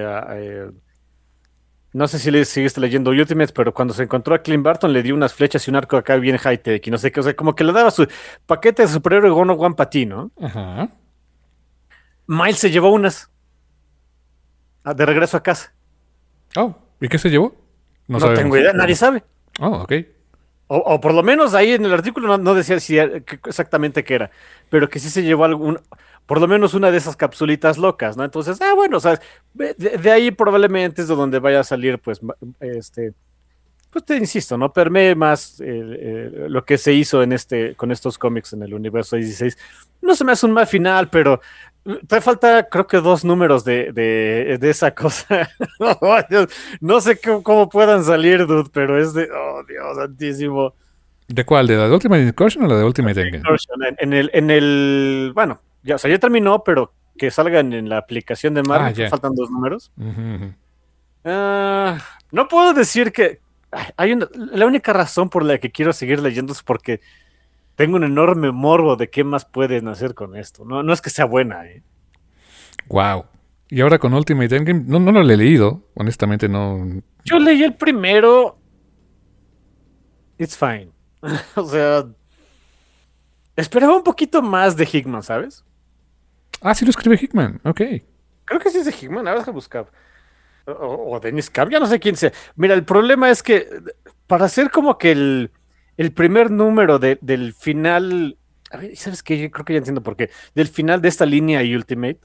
No sé si le seguiste leyendo Ultimates, pero cuando se encontró a Clint Barton le dio unas flechas y un arco acá bien high-tech y no sé qué, o sea, como que le daba su paquete de superhéroe One on One para ti, ¿no? Ajá. Miles se llevó unas de regreso a casa. Oh, ¿y qué se llevó? No tengo idea, nadie sabe. Oh, ok. O por lo menos ahí en el artículo no decía exactamente qué era, pero que sí se llevó por lo menos una de esas capsulitas locas, ¿no? Entonces, bueno, o sea, de ahí probablemente es de donde vaya a salir, pues, pues te insisto, ¿no? Permee más lo que se hizo con estos cómics en el universo 16. No se me hace un mal final, pero te falta, creo que 2 números de esa cosa. Oh, Dios, no sé cómo puedan salir, dude, pero oh, Dios santísimo. ¿De cuál? ¿De la de Ultimate Incursion o la de Ultimate Endgame? Bueno, ya, o sea, ya terminó, pero que salgan en la aplicación de Marvel, ya. faltan 2 números. Uh-huh. No puedo decir que la única razón por la que quiero seguir leyendo es porque tengo un enorme morbo de qué más pueden hacer con esto. No es que sea buena, ¿eh? Wow. Y ahora con Ultimate Endgame, no lo he leído, honestamente no. Yo leí el primero. It's fine. O sea, esperaba un poquito más de Hickman, ¿sabes? Ah, sí lo escribe Hickman, ok. Creo que sí es de Hickman, ahora deja buscar. O Dennis Carr, ya no sé quién sea. Mira, el problema es que para hacer como que el primer número del final. A ver, ¿sabes qué? Yo creo que ya entiendo por qué. Del final de esta línea Ultimate.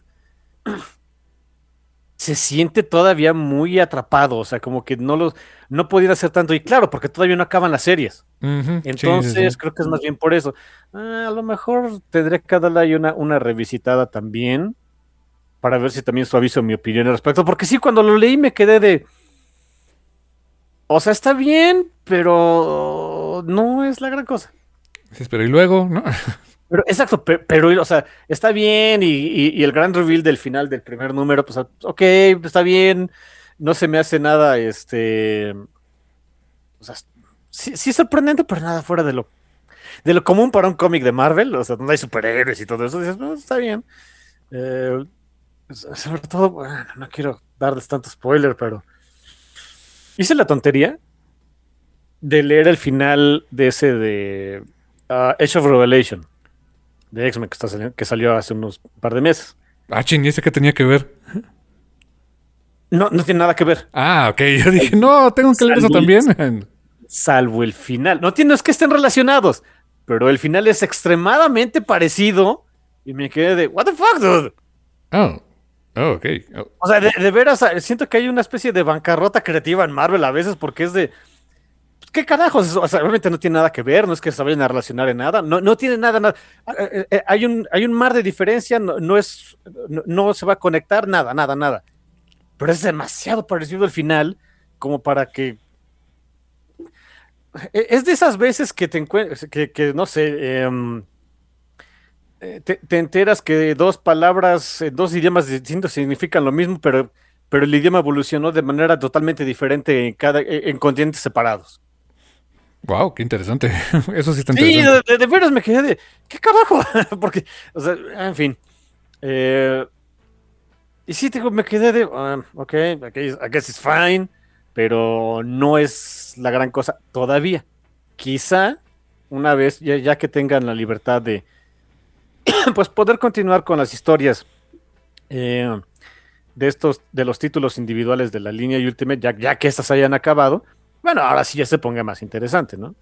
Se siente todavía muy atrapado. O sea, como que no podía hacer tanto. Y claro, porque todavía no acaban las series. Uh-huh. Entonces, sí. creo que es más bien por eso. A lo mejor tendré que darle ahí una revisitada también. Para ver si también suavizo mi opinión al respecto. Porque sí, cuando lo leí me quedé de. O sea, está bien, pero no es la gran cosa. Sí, pero y luego, ¿no? Pero, exacto, pero, o sea, está bien y el gran reveal del final del primer número, pues, ok, está bien, no se me hace nada, o sea, sí es sorprendente, pero nada fuera de lo común para un cómic de Marvel, o sea, donde hay superhéroes y todo eso, dices, no, está bien. Sobre todo, bueno, no quiero darles tanto spoiler, pero hice la tontería de leer el final de ese de Age of Revelation de X-Men que salió hace unos par de meses. Ah, ching, ¿y ese qué tenía que ver? No tiene nada que ver. Ah, ok, yo dije, no, tengo que leer eso también. Salvo el final. No es que estén relacionados, pero el final es extremadamente parecido y me quedé de, what the fuck, dude? Oh, ok. Oh. O sea, de veras, siento que hay una especie de bancarrota creativa en Marvel a veces porque es de, ¿qué carajos? O sea, realmente no tiene nada que ver, no es que se vayan a relacionar en nada, no tiene nada. Hay un mar de diferencia, no se va a conectar, nada. Pero es demasiado parecido al final como para que. Es de esas veces que te encuentras, que no sé, te enteras que dos palabras, dos idiomas distintos significan lo mismo, pero el idioma evolucionó de manera totalmente diferente en continentes separados. Wow, qué interesante. Eso sí está Sí, interesante. de veras me quedé de, ¿qué carajo? Porque, o sea, en fin. Eh, y sí, me quedé de, ok, I guess it's fine, pero no es la gran cosa todavía. Quizá una vez, ya que tengan la libertad de, pues, poder continuar con las historias eh, de los títulos individuales de la línea Ultimate, ya que estas hayan acabado, bueno, ahora sí ya se ponga más interesante, ¿no?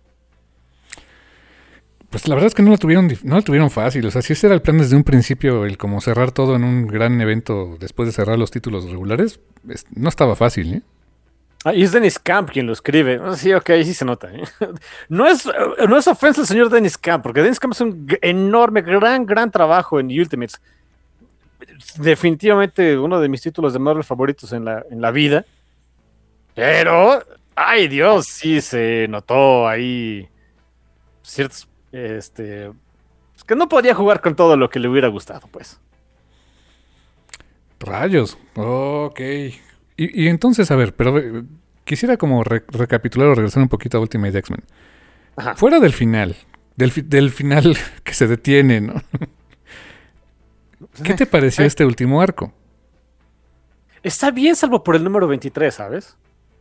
Pues la verdad es que no la tuvieron fácil. O sea, si ese era el plan desde un principio, el como cerrar todo en un gran evento después de cerrar los títulos regulares, no estaba fácil, ¿eh? Ah, y es Dennis Camp quien lo escribe. Ah, sí, ok, sí se nota. ¿Eh? No es ofensa al señor Dennis Camp, porque Dennis Camp es un enorme, gran trabajo en Ultimates. Definitivamente uno de mis títulos de Marvel favoritos en la vida. Pero, ay Dios, sí se notó ahí ciertos, es que no podía jugar con todo lo que le hubiera gustado, pues. Rayos. Ok. Y entonces, a ver, pero quisiera como recapitular o regresar un poquito a Ultimate X-Men. Ajá. Fuera del final, del final que se detiene, ¿no? ¿Qué te pareció este último arco? Está bien, salvo por el número 23, ¿sabes?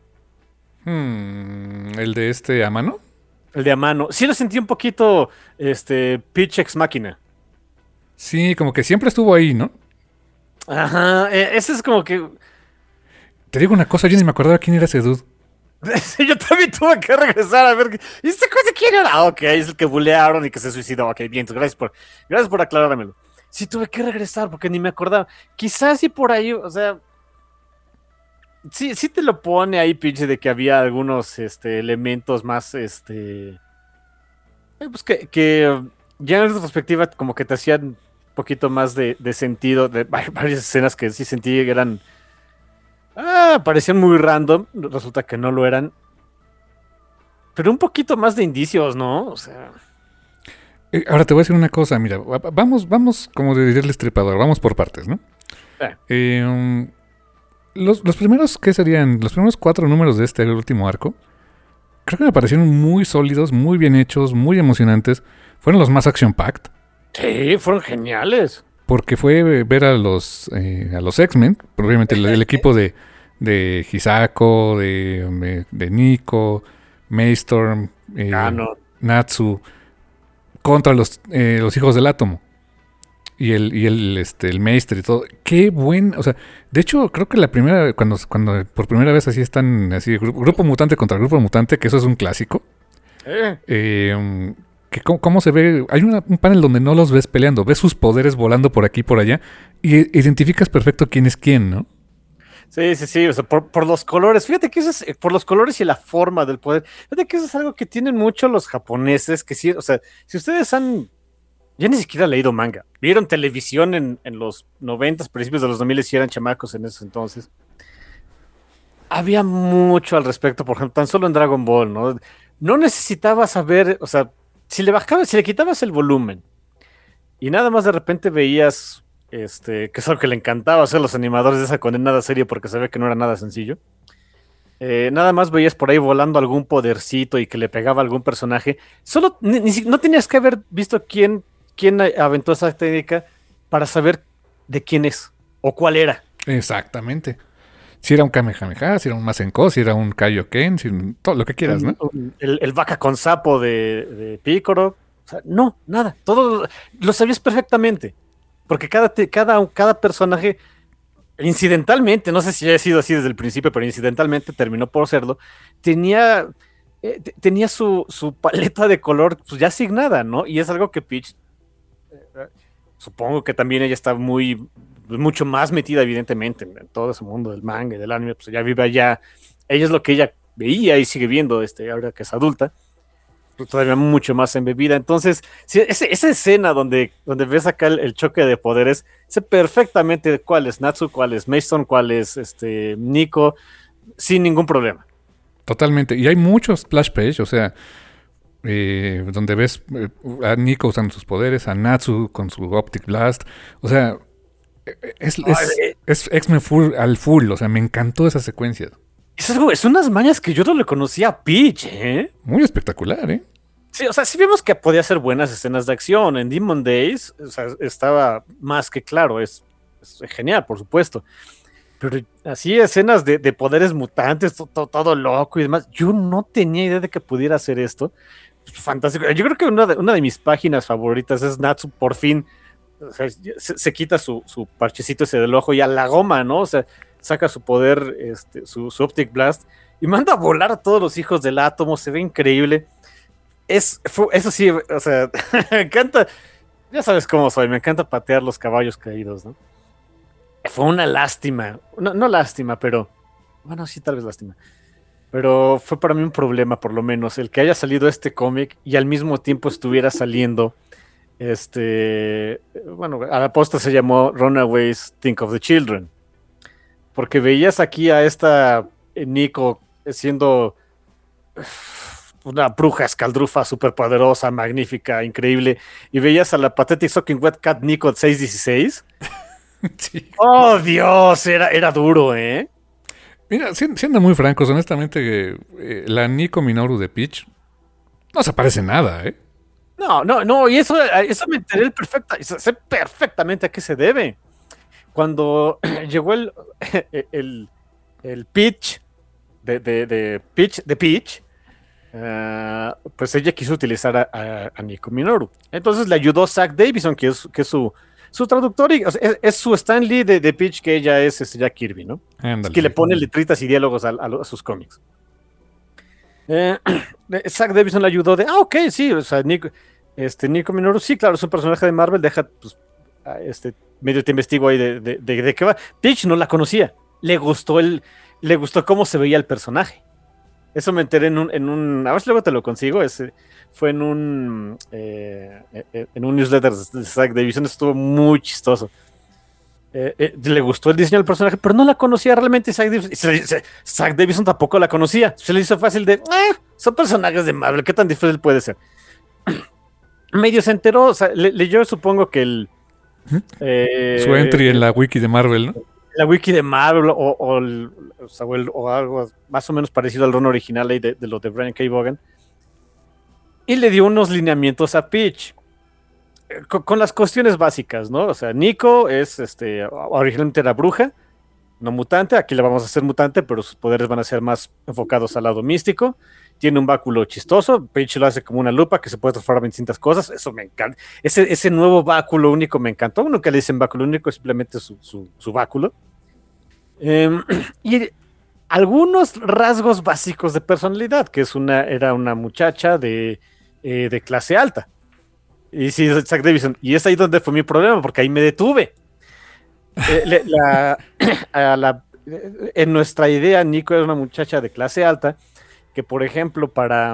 ¿El de este a mano? El de a mano. Sí lo sentí un poquito, Pitch Ex Máquina. Sí, como que siempre estuvo ahí, ¿no? Ajá, ese es como que... Te digo una cosa, yo ni me acordaba quién era ese dude. Sí, yo también tuve que regresar a ver... ¿Y esta cosa quién era? Ah, ok, es el que bulearon y que se suicidó. Ok, bien, gracias por aclarármelo. Sí, tuve que regresar porque ni me acordaba. Quizás sí por ahí, o sea... Sí te lo pone ahí, pinche, de que había algunos elementos más, pues que ya en retrospectiva como que te hacían un poquito más de sentido, de varias escenas que sí sentí que eran, parecían muy random, resulta que no lo eran, pero un poquito más de indicios, ¿no? O sea... Ahora te voy a decir una cosa, mira, vamos como diría el Destripador, vamos por partes, ¿no? Los primeros, ¿qué serían? Los primeros 4 números de este último arco, creo que me parecieron muy sólidos, muy bien hechos, muy emocionantes. Fueron los más action-packed. Sí, fueron geniales. Porque fue ver a los X-Men, probablemente el equipo de Hisako, de Nico, Maystorm, No. Natsu, contra los hijos del átomo. Y el Maester y todo. Qué buen. O sea, de hecho, creo que la primera. Cuando por primera vez así están. Así, grupo mutante contra grupo mutante, que eso es un clásico. Que cómo se ve. Hay un panel donde no los ves peleando. Ves sus poderes volando por aquí y por allá. Y identificas perfecto quién es quién, ¿no? Sí. O sea, por los colores. Fíjate que eso es. Por los colores y la forma del poder. Fíjate que eso es algo que tienen mucho los japoneses. Que sí, o sea, si ustedes han. Yo ni siquiera he leído manga. Vieron televisión en los 90s, principios de los 2000 y eran chamacos en esos entonces. Había mucho al respecto, por ejemplo, tan solo en Dragon Ball, ¿no? No necesitabas saber, o sea, si le quitabas el volumen y nada más de repente veías, que es algo que le encantaba hacer a los animadores de esa condenada serie porque sabía que no era nada sencillo. Nada más veías por ahí volando algún podercito y que le pegaba a algún personaje. Solo no tenías que haber visto quién aventó esa técnica para saber de quién es o cuál era. Exactamente. Si era un Kamehameha, si era un Masenko, si era un Kaioken, todo lo que quieras, ¿no? El vaca con sapo de Picoro. O sea, no, nada. Todo lo sabías perfectamente. Porque cada personaje, incidentalmente, no sé si haya sido así desde el principio, pero incidentalmente terminó por serlo, tenía su paleta de color pues, ya asignada, ¿no? Y es algo que Peach supongo que también ella está mucho más metida, evidentemente, en todo ese mundo del manga y del anime. Pues ella vive allá. Ella es lo que ella veía y sigue viendo ahora que es adulta. Pues todavía mucho más embebida. Entonces, sí, esa escena donde ves acá el choque de poderes, sé perfectamente cuál es Natsu, cuál es Mason, cuál es Nico, sin ningún problema. Totalmente. Y hay muchos splash page, o sea, donde ves a Nico usando sus poderes, a Natsu con su Optic Blast. O sea, es X-Men al full. O sea, me encantó esa secuencia. Es unas mañas que yo no le conocía a Peach, ¿eh? Muy espectacular, ¿eh? Sí, o sea, sí vemos que podía hacer buenas escenas de acción. En Demon Days, o sea, estaba más que claro, es genial, por supuesto. Pero así escenas de poderes mutantes, todo loco y demás, yo no tenía idea de que pudiera hacer esto. Fantástico. Yo creo que una de mis páginas favoritas es Natsu, por fin, o sea, se quita su parchecito ese del ojo y a la goma, ¿no? O sea, saca su poder, su Optic Blast y manda a volar a todos los hijos del átomo, se ve increíble. Eso sí, o sea, me encanta, ya sabes cómo soy, me encanta patear los caballos caídos, ¿no? Fue una lástima, no lástima, pero, bueno, sí, tal vez lástima, pero fue para mí un problema, por lo menos, el que haya salido este cómic y al mismo tiempo estuviera saliendo, bueno, a la posta se llamó Runaways Think of the Children, porque veías aquí a esta Nico siendo una bruja escaldrufa superpoderosa, magnífica, increíble, y veías a la Pathetic Soaking Wet Cat Nico 616. Sí. Oh, Dios, era duro, ¿eh? Mira, siendo muy francos, honestamente, la Nico Minoru de Peach no se parece nada, ¿eh? No, y eso me enteré sé perfectamente a qué se debe. Cuando llegó el Peach de Peach, pues ella quiso utilizar a Nico Minoru. Entonces le ayudó Zach Davison, que es su traductor, o sea, es su Stan Lee de Peach, que ella es Jack Kirby, ¿no? Es que le pone letritas y diálogos a sus cómics. Zach Davison le ayudó ok, sí, o sea, Nico Minoru, sí, claro, es un personaje de Marvel, deja, pues, medio te investigo ahí de qué va. Peach no la conocía, le gustó cómo se veía el personaje. Eso me enteré en un a ver si luego te lo consigo, fue en un newsletter de Zach Davison, estuvo muy chistoso. Le gustó el diseño del personaje, pero no la conocía realmente Zach Davison. Zach Davison tampoco la conocía. Se le hizo fácil son personajes de Marvel, ¿qué tan difícil puede ser? Medio se enteró, o sea, leyó, supongo que su entry en la wiki de Marvel, ¿no? La wiki de Marvel o algo más o menos parecido al run original ahí de lo de Brian K. Vaughan, y le dio unos lineamientos a Peach con las cuestiones básicas, ¿no? O sea, Nico originalmente era bruja, no mutante, aquí le vamos a hacer mutante, pero sus poderes van a ser más enfocados al lado místico. Tiene un báculo chistoso, Peach lo hace como una lupa que se puede transformar en distintas cosas, eso me encanta. Ese nuevo báculo único me encantó, uno que le dicen báculo único es simplemente su báculo. Y algunos rasgos básicos de personalidad, que era una muchacha de clase alta. Y sí, Zach Davison, y es ahí donde fue mi problema, porque ahí me detuve. En nuestra idea, Nico era una muchacha de clase alta, que por ejemplo,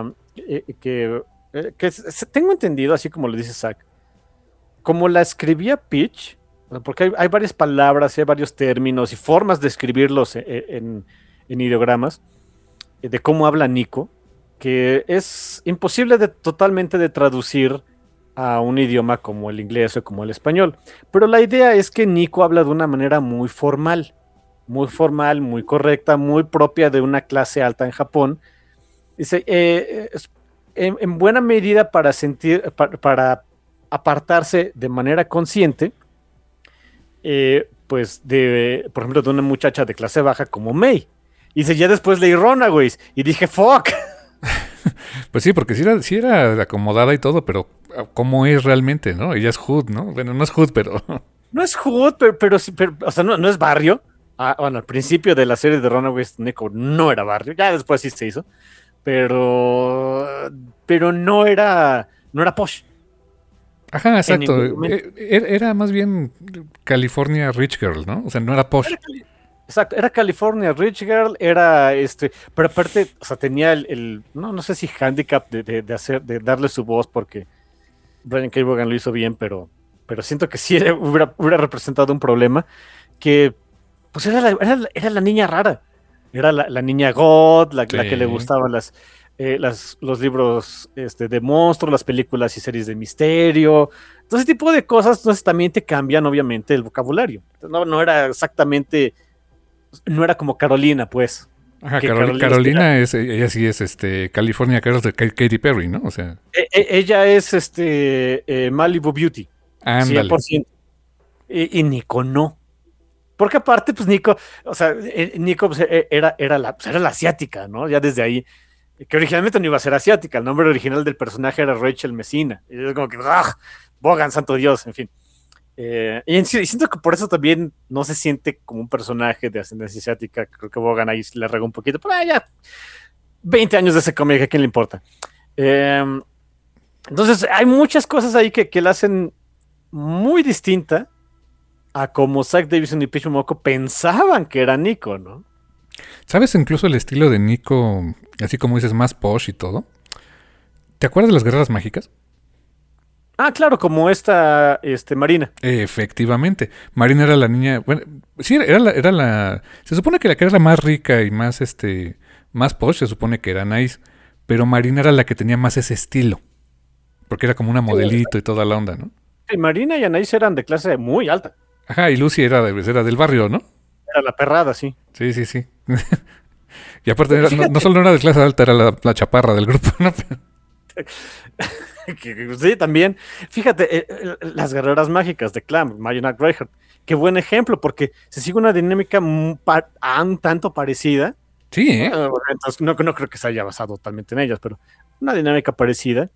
tengo entendido, así como lo dice Zach, como la escribía Peach, porque hay varias palabras, hay varios términos y formas de escribirlos en ideogramas, de cómo habla Nico, que es imposible totalmente de traducir a un idioma como el inglés o como el español. Pero la idea es que Nico habla de una manera muy formal, muy correcta, muy propia de una clase alta en Japón. Dice, en buena medida para apartarse de manera consciente, pues por ejemplo, de una muchacha de clase baja como Mei. Y dice, ya después leí Runaways y dije, fuck. Pues sí, porque sí era acomodada y todo, pero ¿cómo es realmente, no? Ella es Hood, ¿no? Bueno, no es Hood, pero... No es Hood, pero sí, o sea, no es barrio. Bueno, al principio de la serie de Runaways, Nico no era barrio, ya después sí se hizo. Pero no era posh. Ajá, exacto. Era más bien California Rich Girl, ¿no? O sea, no era posh. Exacto, era California Rich Girl, pero aparte, o sea, tenía no sé si handicap de darle su voz, porque Brian K. Vaughan lo hizo bien, pero siento que sí hubiera representado un problema, que pues era la niña rara, era la niña God, la que le gustaban los libros de monstruos, las películas y series de misterio, todo ese tipo de cosas. Entonces también te cambian obviamente el vocabulario. No era exactamente, no era como Carolina, pues. Ajá, Que Carolina es, ella sí es California Girls de Katy Perry, ¿no? O sea, ella es Malibu Beauty, ándale. 100%. Y Nico no. Porque aparte, pues Nico, o sea, Nico pues, era la asiática, ¿no? Ya desde ahí, que originalmente no iba a ser asiática, el nombre original del personaje era Rachel Messina. Y es como que, ¡ah! Bogan, santo Dios, en fin. Y siento que por eso también no se siente como un personaje de ascendencia asiática. Creo que Bogan ahí le regó un poquito, pero ya, 20 años de ese cómic, ¿a quién le importa? Eh, entonces, hay muchas cosas ahí que la hacen muy distinta a como Zach Davison y Peach Momoko pensaban que era Nico, ¿no? ¿Sabes incluso el estilo de Nico, así como dices, más posh y todo? ¿Te acuerdas de las guerreras mágicas? Ah, claro, como esta Marina. Efectivamente. Marina era la niña. Bueno, sí, era la. Se supone que la que era la más rica y más más posh, se supone que era Nice. Pero Marina era la que tenía más ese estilo. Porque era como una modelito y toda la onda, ¿no? Sí, Marina y Anais eran de clase muy alta. Ajá, y Lucy era del barrio, ¿no? Era la perrada, sí. Sí, sí, sí. Y aparte, no Fíjate, solo era de clase alta, era la chaparra del grupo, ¿no? sí, también. Fíjate, las guerreras mágicas de Clam, Mayonnaise Reinhardt. Qué buen ejemplo, porque se sigue una dinámica un tanto parecida. Sí, ¿eh? Entonces, no creo que se haya basado totalmente en ellas, pero una dinámica parecida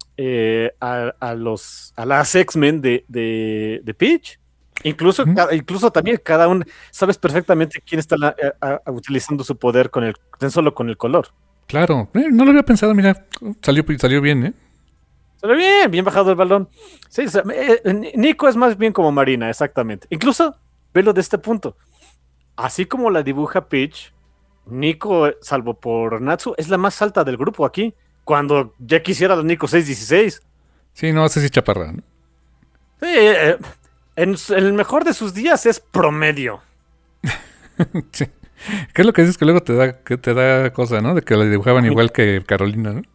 a las X-Men de Peach. Incluso, Ujú. incluso también cada uno, sabes perfectamente quién está utilizando su poder tan solo con el color. Claro. No lo había pensado, mira. Salió bien, ¿eh? Pero bien, bien bajado el balón. Sí, o sea, Nico es más bien como Marina, exactamente. Incluso, velo de este punto. Así como la dibuja Peach, Nico, salvo por Natsu, es la más alta del grupo aquí. Cuando ya quisiera la Nico 616. Sí, no, ese sí chaparra, ¿no? Sí, en el mejor de sus días es promedio. Sí. ¿Qué es lo que dices que luego que te da cosa, ¿no? De que la dibujaban igual que Carolina, ¿no?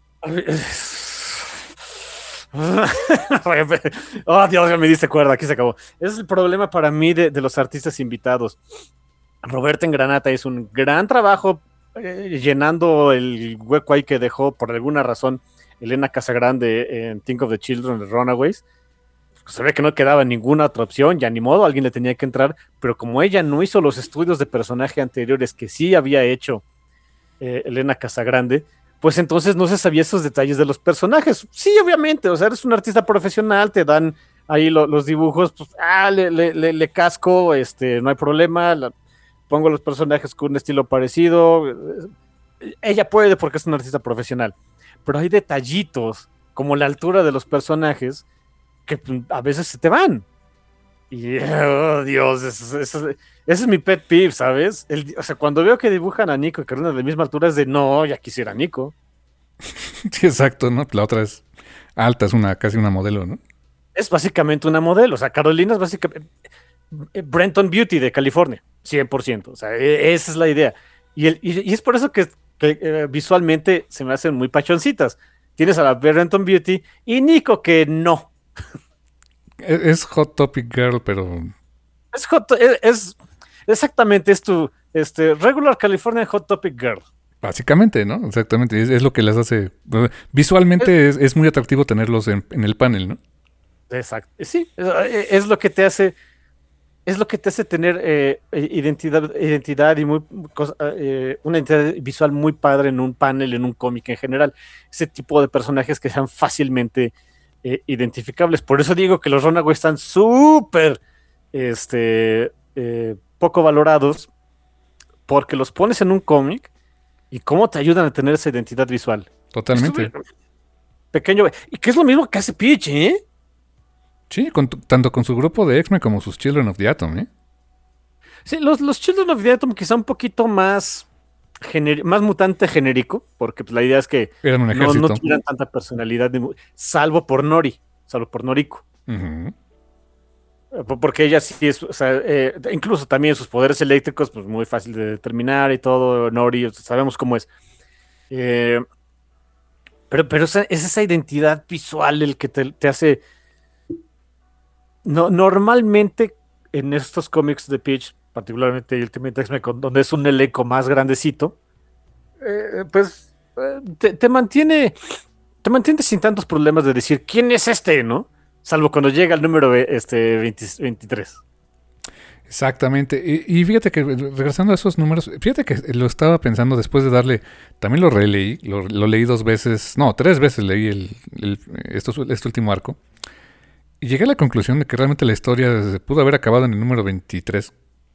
Oh, Dios, ya me diste cuerda, aquí se acabó. Ese es el problema para mí de los artistas invitados. Roberta Engranata hizo un gran trabajo llenando el hueco ahí que dejó por alguna razón Elena Casagrande en Think of the Children de Runaways. Se ve que no quedaba ninguna otra opción, ya ni modo, alguien le tenía que entrar, pero como ella no hizo los estudios de personaje anteriores que sí había hecho Elena Casagrande, pues entonces no se sabía esos detalles de los personajes. Sí, obviamente, o sea, eres un artista profesional, te dan ahí los dibujos, pues, le casco, no hay problema, pongo los personajes con un estilo parecido. Ella puede porque es un artista profesional, pero hay detallitos, como la altura de los personajes, que a veces se te van. Y, oh, Dios, ese es mi pet peeve, ¿sabes? O sea, cuando veo que dibujan a Nico y Carolina de la misma altura, es de no, ya quisiera Nico. Sí, exacto, ¿no? La otra es alta, es casi una modelo, ¿no? Es básicamente una modelo. O sea, Carolina es básicamente Brenton Beauty de California, 100%. O sea, esa es la idea. Y es por eso que visualmente se me hacen muy pachoncitas. Tienes a la Brenton Beauty y Nico que no. Es Hot Topic Girl, pero Es exactamente, es tu regular California Hot Topic Girl. básicamente, ¿no? Exactamente, es lo que las hace. Visualmente es muy atractivo tenerlos en el panel, ¿no? Exacto. Sí, es lo que te hace, es lo que te hace tener identidad y una identidad visual muy padre en un panel, en un cómic en general. Ese tipo de personajes que sean fácilmente identificables. Por eso digo que los Runaways están súper poco valorados, porque los pones en un cómic y cómo te ayudan a tener esa identidad visual. Totalmente. Pequeño. Y que es lo mismo que hace Peach, ¿eh? Sí, tanto con su grupo de X-Men como sus Children of the Atom, ¿eh? Sí, los Children of the Atom quizá un poquito más mutante genérico, porque pues, la idea es que Eran un no ejército. tuvieran tanta personalidad, salvo por Nori, salvo por Noriko. Ujú. Porque ella sí es, o sea, incluso también sus poderes eléctricos, pues muy fácil de determinar y todo. Nori, sabemos cómo es. Pero es esa identidad visual el que te hace... No, normalmente en estos cómics de Peach, particularmente Ultimate X-Men, donde es un elenco más grandecito, te mantiene sin tantos problemas de decir quién es este, ¿no? Salvo cuando llega el número 23. Exactamente. Y fíjate que regresando a esos números, fíjate que lo estaba pensando después de darle, también lo releí, lo leí 2 veces, no, 3 veces leí este último arco. Y llegué a la conclusión de que realmente la historia se pudo haber acabado en el número 23.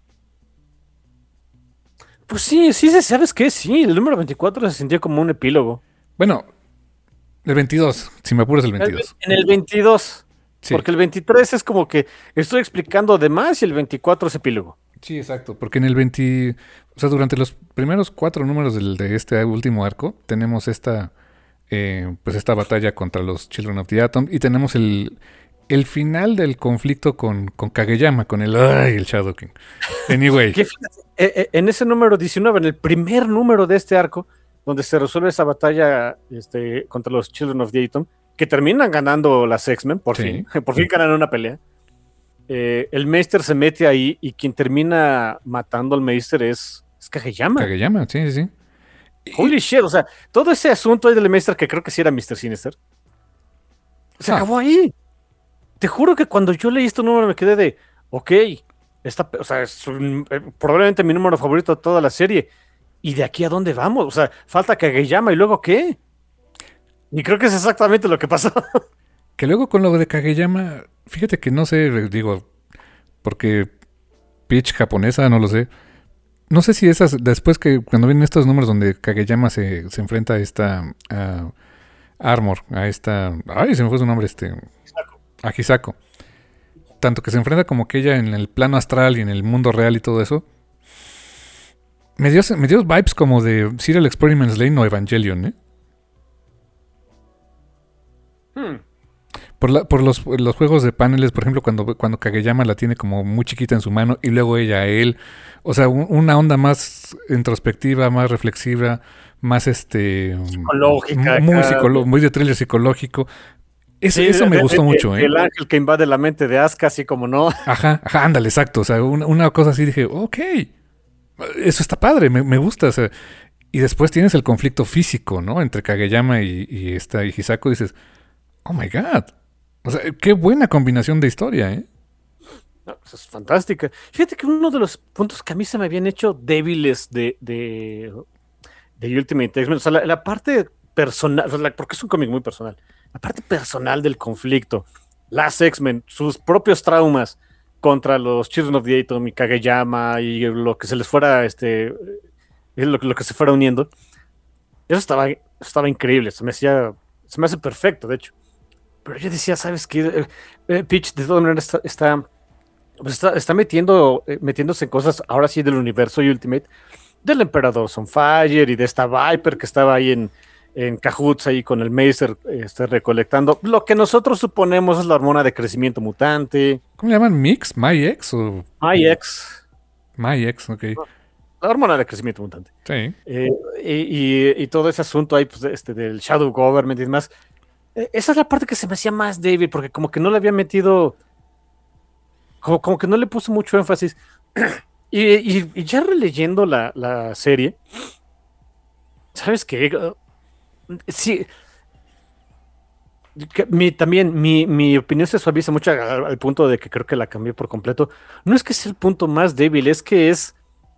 Pues sí, ¿sabes qué? Sí, el número 24 se sintió como un epílogo. Bueno, el 22, si me apuras el 22. En el 22. Sí. Porque el 23 es como que estoy explicando de más y el 24 es epílogo. Sí, exacto. Porque en el 20... O sea, durante los primeros 4 números de este último arco, tenemos esta batalla contra los Children of the Atom. Y tenemos el final del conflicto con Kageyama, con el Shadow King. Anyway. En ese número 19, en el primer número de este arco, donde se resuelve esa batalla contra los Children of the Atom, que terminan ganando las X-Men, por fin ganan una pelea. El Meister se mete ahí y quien termina matando al Meister es Kageyama. Kageyama, sí. Holy shit, o sea, todo ese asunto ahí del Meister, que creo que sí era Mr. Sinister, se acabó ahí. Te juro que cuando yo leí este número me quedé de, ok, es probablemente mi número favorito de toda la serie. ¿Y de aquí a dónde vamos? O sea, falta Kageyama y luego ¿qué? Y creo que es exactamente lo que pasó. Que luego con lo de Kageyama, fíjate que no sé, digo, porque Peach japonesa, no lo sé. No sé si esas, después que cuando vienen estos números donde Kageyama se enfrenta a esta Armor, a esta... Ay, se me fue su nombre, a Hisako. Tanto que se enfrenta como que ella en el plano astral y en el mundo real y todo eso. Me dio vibes como de Serial Experiments Lane o Evangelion, ¿eh? Por los juegos de paneles, por ejemplo, cuando Kageyama la tiene como muy chiquita en su mano y luego ella a él. O sea, una onda más introspectiva, más reflexiva, más psicológica. Muy de thriller psicológico. Eso me gustó mucho, ¿eh? El ángel que invade la mente de Asuka, así como no. Ajá, ándale, exacto. O sea, una cosa así dije, ok, eso está padre, me gusta. O sea, y después tienes el conflicto físico, ¿no? Entre Kageyama y Hisako, dices, oh my God. O sea, qué buena combinación de historia, ¿eh? No, es fantástica. Fíjate que uno de los puntos que a mí se me habían hecho débiles de Ultimate X-Men, o sea, la parte personal, o sea, porque es un cómic muy personal, la parte personal del conflicto, las X-Men, sus propios traumas contra los Children of the Atom y Kageyama y lo que se les fuera, lo que se fuera uniendo, eso estaba increíble, se me hace perfecto, de hecho. Pero yo decía, ¿sabes qué? Peach de todas maneras está metiéndose en cosas, ahora sí, del universo Ultimate, del Emperador Sunfire y de esta Viper que estaba ahí en Cahoots ahí con el Meister recolectando lo que nosotros suponemos es la hormona de crecimiento mutante. ¿Cómo le llaman? ¿Mix? ¿MyX? O... MyX, ok. La hormona de crecimiento mutante. Sí. Y todo ese asunto ahí pues, del Shadow Government y demás. Esa es la parte que se me hacía más débil, porque como que no le había metido, como que no le puso mucho énfasis. y ya releyendo la serie, ¿sabes qué? Sí, mi opinión se suaviza mucho al punto de que creo que la cambié por completo. No es que sea el punto más débil, es que es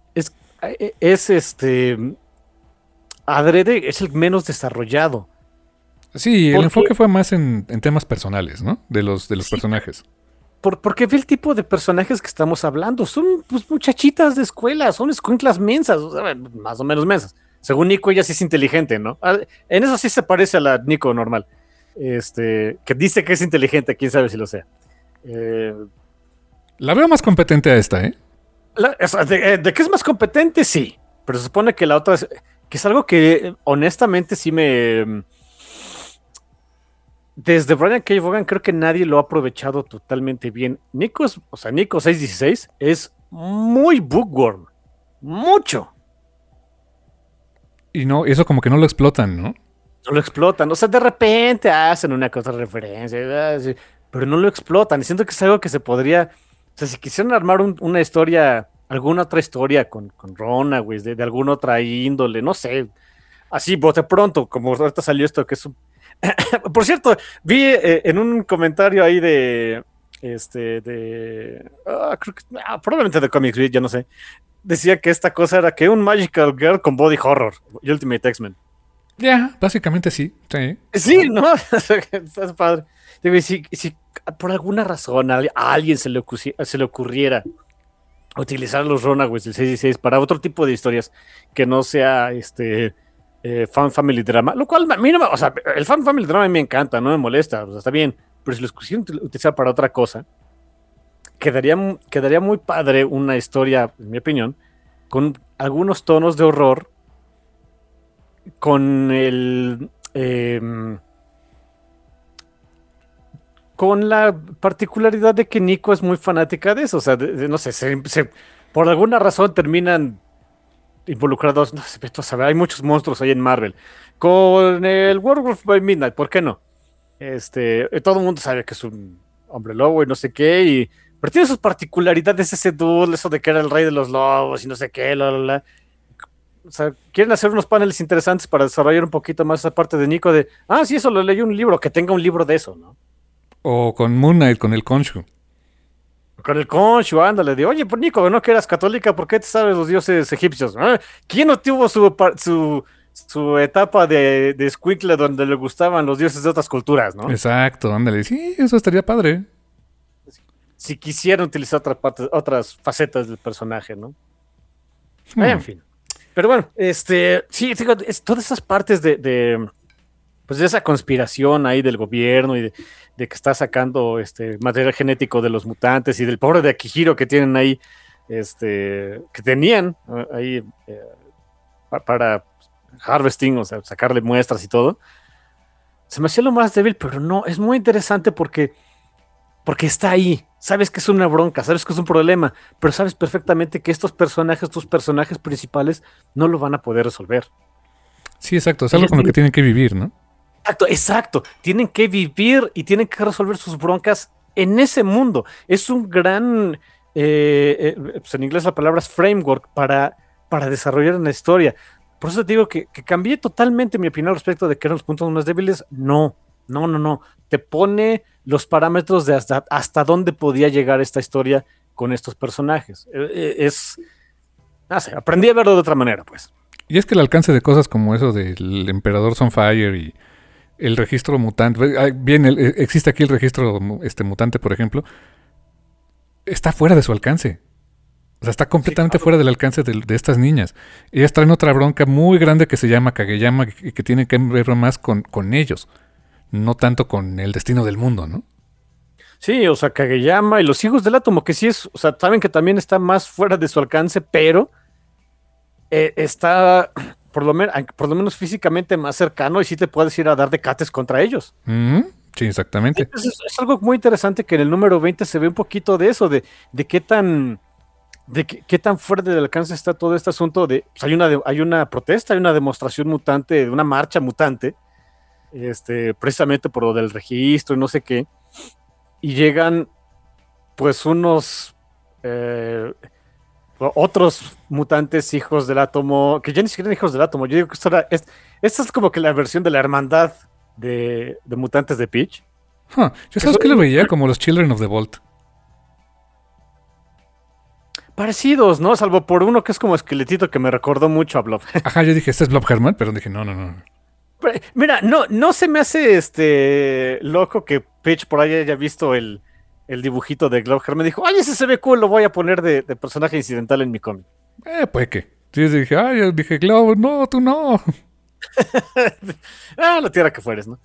adrede, es el menos desarrollado. Sí, el enfoque fue más en temas personales, ¿no? De los personajes. Porque ve el tipo de personajes que estamos hablando. Son pues, muchachitas de escuela, son escuinclas mensas, o sea, más o menos mensas. Según Nico, ella sí es inteligente, ¿no? En eso sí se parece a la Nico normal. Que dice que es inteligente, quién sabe si lo sea. La veo más competente a esta, ¿eh? De que es más competente, sí. Pero se supone que la otra que es algo que honestamente sí me... Desde Brian K. Vaughan creo que nadie lo ha aprovechado totalmente bien. Nico 616 es muy bookworm. Mucho. Y no, eso como que no lo explotan, ¿no? no lo explotan. O sea, de repente hacen una cosa de referencia, sí, pero no lo explotan. Y siento que es algo que se podría. O sea, si quisieran armar una historia, alguna otra historia con Runaways, de alguna otra índole, no sé. Así, bote pronto, como ahorita salió esto, que es un. Por cierto, vi en un comentario ahí de. Creo que, probablemente de Comics Beat, ya no sé. Decía que esta cosa era que un Magical Girl con body horror y Ultimate X-Men. Ya, básicamente sí. Sí. Sí, ¿no? Está padre. Digo, y si por alguna razón a alguien se le ocurriera utilizar los Runaways del 616 para otro tipo de historias que no sea fan family drama, lo cual a mí no me, o sea, el fan family drama a mí me encanta, no me molesta, o sea, está bien, pero si los quisieran utilizar para otra cosa, quedaría muy padre una historia, en mi opinión, con algunos tonos de horror, con con la particularidad de que Nico es muy fanática de eso, o sea, no sé, por alguna razón terminan involucrados, no sé, vete a saber, hay muchos monstruos ahí en Marvel. Con el Werewolf by Midnight, ¿por qué no? Todo el mundo sabe que es un hombre lobo y no sé qué, pero tiene sus particularidades ese dude, eso de que era el rey de los lobos y no sé qué, la. O sea, quieren hacer unos paneles interesantes para desarrollar un poquito más esa parte de Nico de, sí, eso lo leí un libro, que tenga un libro de eso, ¿no? O con Moon Knight, con el Khonshu. Con el Khonshu, ándale, de, oye, pues Nico, ¿no que eras católica? ¿Por qué te sabes los dioses egipcios? ¿Quién no tuvo su etapa de escuincle donde le gustaban los dioses de otras culturas, ¿no? Exacto, ándale. Sí, eso estaría padre. Si quisieran utilizar otras facetas del personaje, ¿no? En fin. Pero bueno, sí, digo, todas esas partes pues de esa conspiración ahí del gobierno y de que está sacando material genético de los mutantes y del pobre de Akihiro que tienen ahí, que tenían ahí para harvesting, o sea, sacarle muestras y todo. Se me hacía lo más débil, pero no, es muy interesante porque está ahí. Sabes que es una bronca, sabes que es un problema, pero sabes perfectamente que tus personajes principales, no lo van a poder resolver. Sí, exacto, es algo con lo que tienen que vivir, ¿no? Exacto. Tienen que vivir y tienen que resolver sus broncas en ese mundo. Es un gran, pues en inglés la palabra es framework para desarrollar una historia. Por eso te digo que cambié totalmente mi opinión respecto de que eran los puntos más débiles. No. Te pone los parámetros de hasta dónde podía llegar esta historia con estos personajes. No sé, aprendí a verlo de otra manera, pues. Y es que el alcance de cosas como eso del Emperador Sunfire y el registro mutante, bien, existe aquí el registro mutante, por ejemplo, está fuera de su alcance. O sea, está completamente fuera del alcance de estas niñas. Ellas traen otra bronca muy grande que se llama Kageyama y que tiene que ver más con ellos, no tanto con el destino del mundo, ¿no? Sí, o sea, Kageyama y los hijos del átomo, que sí es, o sea, saben que también está más fuera de su alcance, pero está por lo menos físicamente más cercano y sí te puedes ir a dar decates contra ellos. Sí, exactamente. Es algo muy interesante que en el número 20 se ve un poquito de eso, de qué tan fuera del alcance está todo este asunto de, pues hay una protesta, hay una demostración mutante, una marcha mutante, precisamente por lo del registro y no sé qué, y llegan pues unos otros mutantes hijos del átomo, que ya ni siquiera eran hijos del átomo. Yo digo que esta es como que la versión de la hermandad de mutantes de Peach. Yo sabes que lo veía como los Children of the Vault. Parecidos, ¿no? Salvo por uno que es como esqueletito que me recordó mucho a Blob. Ajá, yo dije, este es Blob Herman, pero dije, no. Mira, no se me hace loco que Peach por ahí haya visto el dibujito de Glob Herman. Me dijo, ay, ese se ve cool, lo voy a poner de personaje incidental en mi cómic. Pues que. Sí, yo dije, Glob, no, tú no. La tierra que fueres, ¿no?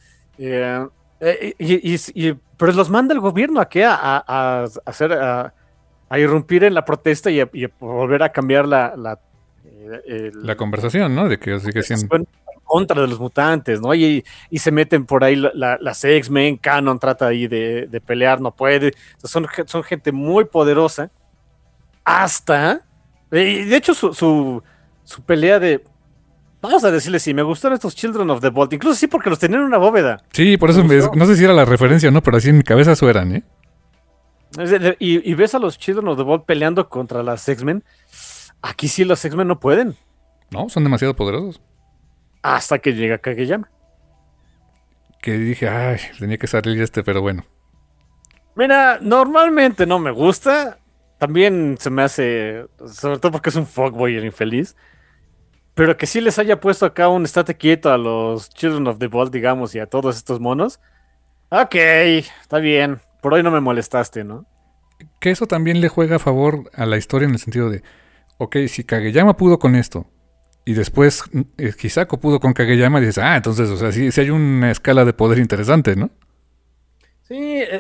Pero los manda el gobierno a qué? A hacer, a irrumpir en la protesta y a volver a cambiar la conversación, ¿no? De que sigue siendo en contra de los mutantes, ¿no? Y se meten por ahí las X-Men, Canon trata ahí de pelear, no puede. O sea, son gente muy poderosa. Hasta. De hecho, su pelea de. Vamos a decirle, sí, me gustaron estos Children of the Vault. Incluso sí, porque los tenían en una bóveda. Sí, por eso no sé si era la referencia o no, pero así en mi cabeza suenan, ¿eh? Y ves a los Children of the Vault peleando contra las X-Men. Aquí sí los X-Men no pueden. No, son demasiado poderosos. Hasta que llega Kageyama. Que dije, ay, tenía que salir pero bueno. Mira, normalmente no me gusta. También se me hace, sobre todo porque es un fuckboy el infeliz. Pero que sí les haya puesto acá un estate quieto a los Children of the Vault, digamos, y a todos estos monos. Ok, está bien. Por hoy no me molestaste, ¿no? Que eso también le juega a favor a la historia en el sentido de, ok, si Kageyama pudo con esto, y después Hisako pudo con Kageyama, dices, entonces, o sea, sí hay una escala de poder interesante, ¿no? Sí,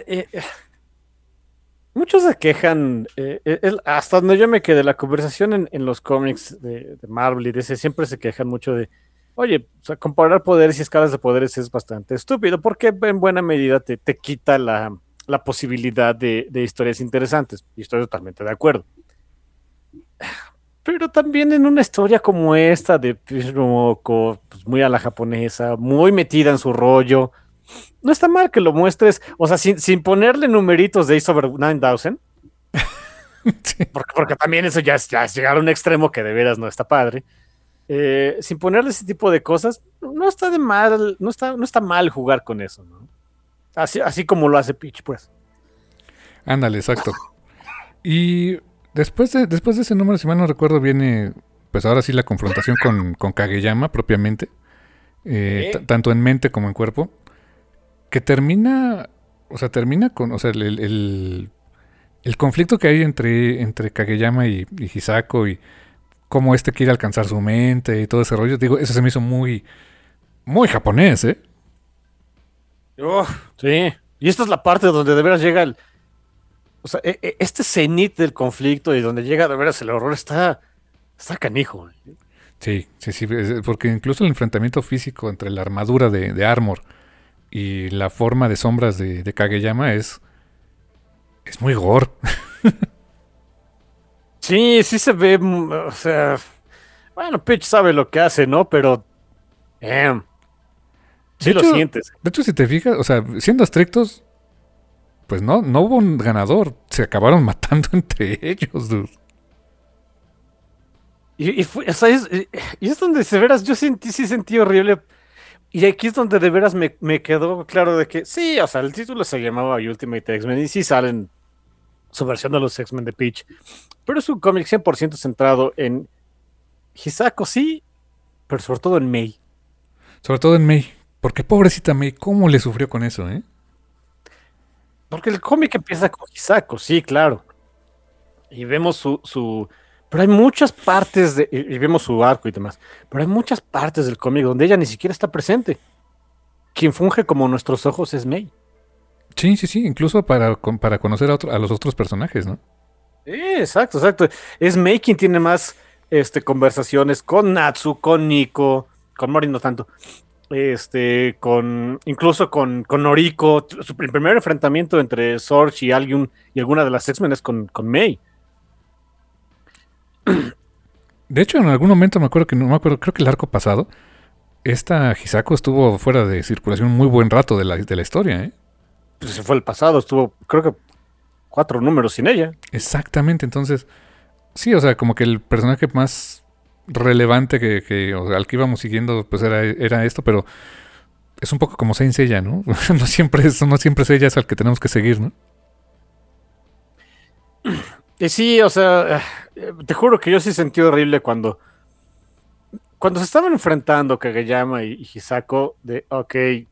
muchos se quejan, hasta donde yo me quedé, la conversación en los cómics de Marvel y DC siempre se quejan mucho de, oye, o sea, comparar poderes y escalas de poderes es bastante estúpido porque en buena medida te quita la posibilidad de historias interesantes. Y estoy totalmente de acuerdo. Pero también en una historia como esta de Pismoko, pues muy a la japonesa, muy metida en su rollo, no está mal que lo muestres, o sea, sin ponerle numeritos de Ace over 9000, Sí. porque también eso ya es llegar a un extremo que de veras no está padre. Sin ponerle ese tipo de cosas, no está de mal, no está mal jugar con eso, ¿no? Así como lo hace Peach, pues. Ándale, exacto. Y después de ese número, si mal no recuerdo, viene, pues ahora sí la confrontación con Kageyama propiamente, tanto en mente como en cuerpo, que termina con, o sea, el conflicto que hay entre Kageyama y Hisako y cómo quiere alcanzar su mente y todo ese rollo. Digo, eso se me hizo muy, muy japonés, ¿eh? Sí. Y esta es la parte donde de veras llega o sea, este cenit del conflicto y donde llega de veras el horror está canijo. Sí, porque incluso el enfrentamiento físico entre la armadura de Armor y la forma de sombras de Kageyama es muy gore. Sí, sí se ve, o sea, bueno, Peach sabe lo que hace, ¿no? Pero, De sí lo hecho, sientes. si te fijas, o sea, siendo estrictos, pues no hubo un ganador. Se acabaron matando entre ellos, dude. O sea, y es donde de veras yo sí sentí horrible. Y aquí es donde de veras me quedó claro de que sí, o sea, el título se llamaba Ultimate X-Men y sí salen su versión de los X-Men de Peach. Pero es un cómic 100% centrado en Hisako, sí, pero sobre todo en Mei. Sobre todo en Mei. Porque pobrecita Mei, ¿cómo le sufrió con eso, eh? Porque el cómic empieza con Hisako, sí, claro. Y vemos pero hay muchas partes y vemos su arco y demás. Pero hay muchas partes del cómic donde ella ni siquiera está presente. Quien funge como nuestros ojos es Mei. Sí. Incluso para conocer a los otros personajes, ¿no? Exacto. Es Mei quien tiene más conversaciones con Natsu, con Nico, con Mori no tanto. Incluso con Noriko. El primer enfrentamiento entre Sorge y alguien y alguna de las X-Men es con Mei. De hecho, en algún momento no me acuerdo, creo que el arco pasado, esta Hisako estuvo fuera de circulación un muy buen rato de la historia, ¿eh? Pues se fue el pasado, estuvo, creo que 4 números sin ella. Exactamente, entonces, sí, o sea, como que el personaje más relevante o sea, al que íbamos siguiendo, pues era esto, pero es un poco como Saint Seiya, ¿no? No siempre es ella es al que tenemos que seguir, ¿no? Y sí, o sea, te juro que yo sí sentí horrible cuando se estaban enfrentando Kageyama y Hisako, ok,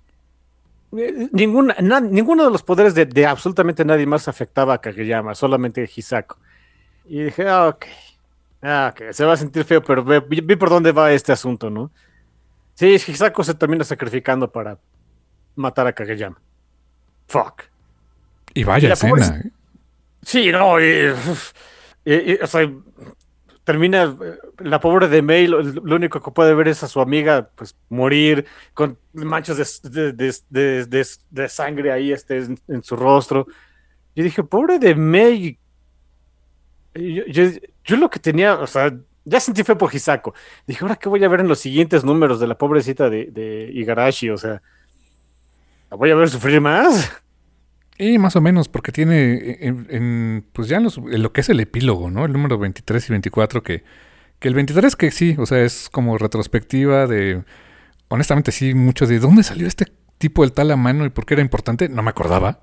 ninguno de los poderes de absolutamente nadie más afectaba a Kageyama, solamente Hisako. Y dije, ok, se va a sentir feo, pero vi por dónde va este asunto, ¿no? Sí, Hisako se termina sacrificando para matar a Kageyama. Fuck. Y vaya escena, ¿eh? Sí, no, o sea, termina la pobre de May, lo único que puede ver es a su amiga pues morir con manchas de sangre ahí en su rostro. Yo dije, pobre de May. Yo lo que tenía, o sea, ya sentí fe por Hisako. Dije, ¿ahora qué voy a ver en los siguientes números de la pobrecita de Igarashi? O sea, ¿la voy a ver sufrir más? Y más o menos, porque tiene pues ya en lo que es el epílogo, ¿no? El número 23 y 24, que el 23 que sí, o sea, es como retrospectiva de... Honestamente sí, mucho de ¿dónde salió este tipo del tal a mano y por qué era importante? No me acordaba.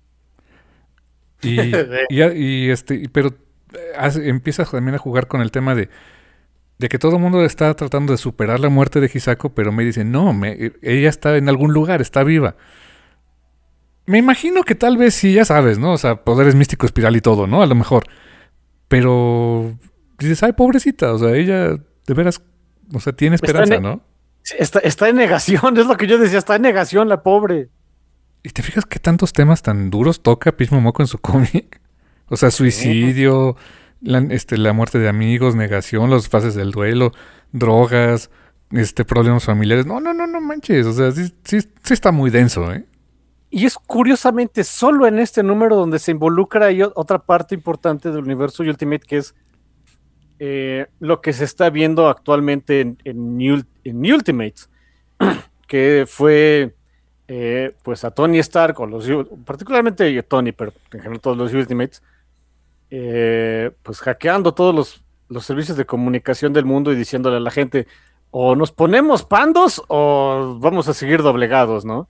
Pero empieza también a jugar con el tema de que todo el mundo está tratando de superar la muerte de Hisako, pero me dice, no, ella está en algún lugar, está viva. Me imagino que tal vez sí, ya sabes, ¿no? O sea, poderes místicos, espiral y todo, ¿no? A lo mejor. Pero dices, ay, pobrecita, o sea, ella de veras, o sea, tiene esperanza, ¿no? Está en negación, es lo que yo decía, está en negación la pobre. ¿Y te fijas qué tantos temas tan duros toca Pitch Momoko en su cómic? O sea, suicidio, la muerte de amigos, negación, las fases del duelo, drogas, problemas familiares. No manches, o sea, sí está muy denso, ¿eh? Y es curiosamente solo en este número donde se involucra ahí otra parte importante del universo Ultimate, que es lo que se está viendo actualmente en Ultimates, que fue pues a Tony Stark, particularmente a Tony, pero en general todos los Ultimates, pues hackeando todos los servicios de comunicación del mundo y diciéndole a la gente, o nos ponemos pandos o vamos a seguir doblegados, ¿no?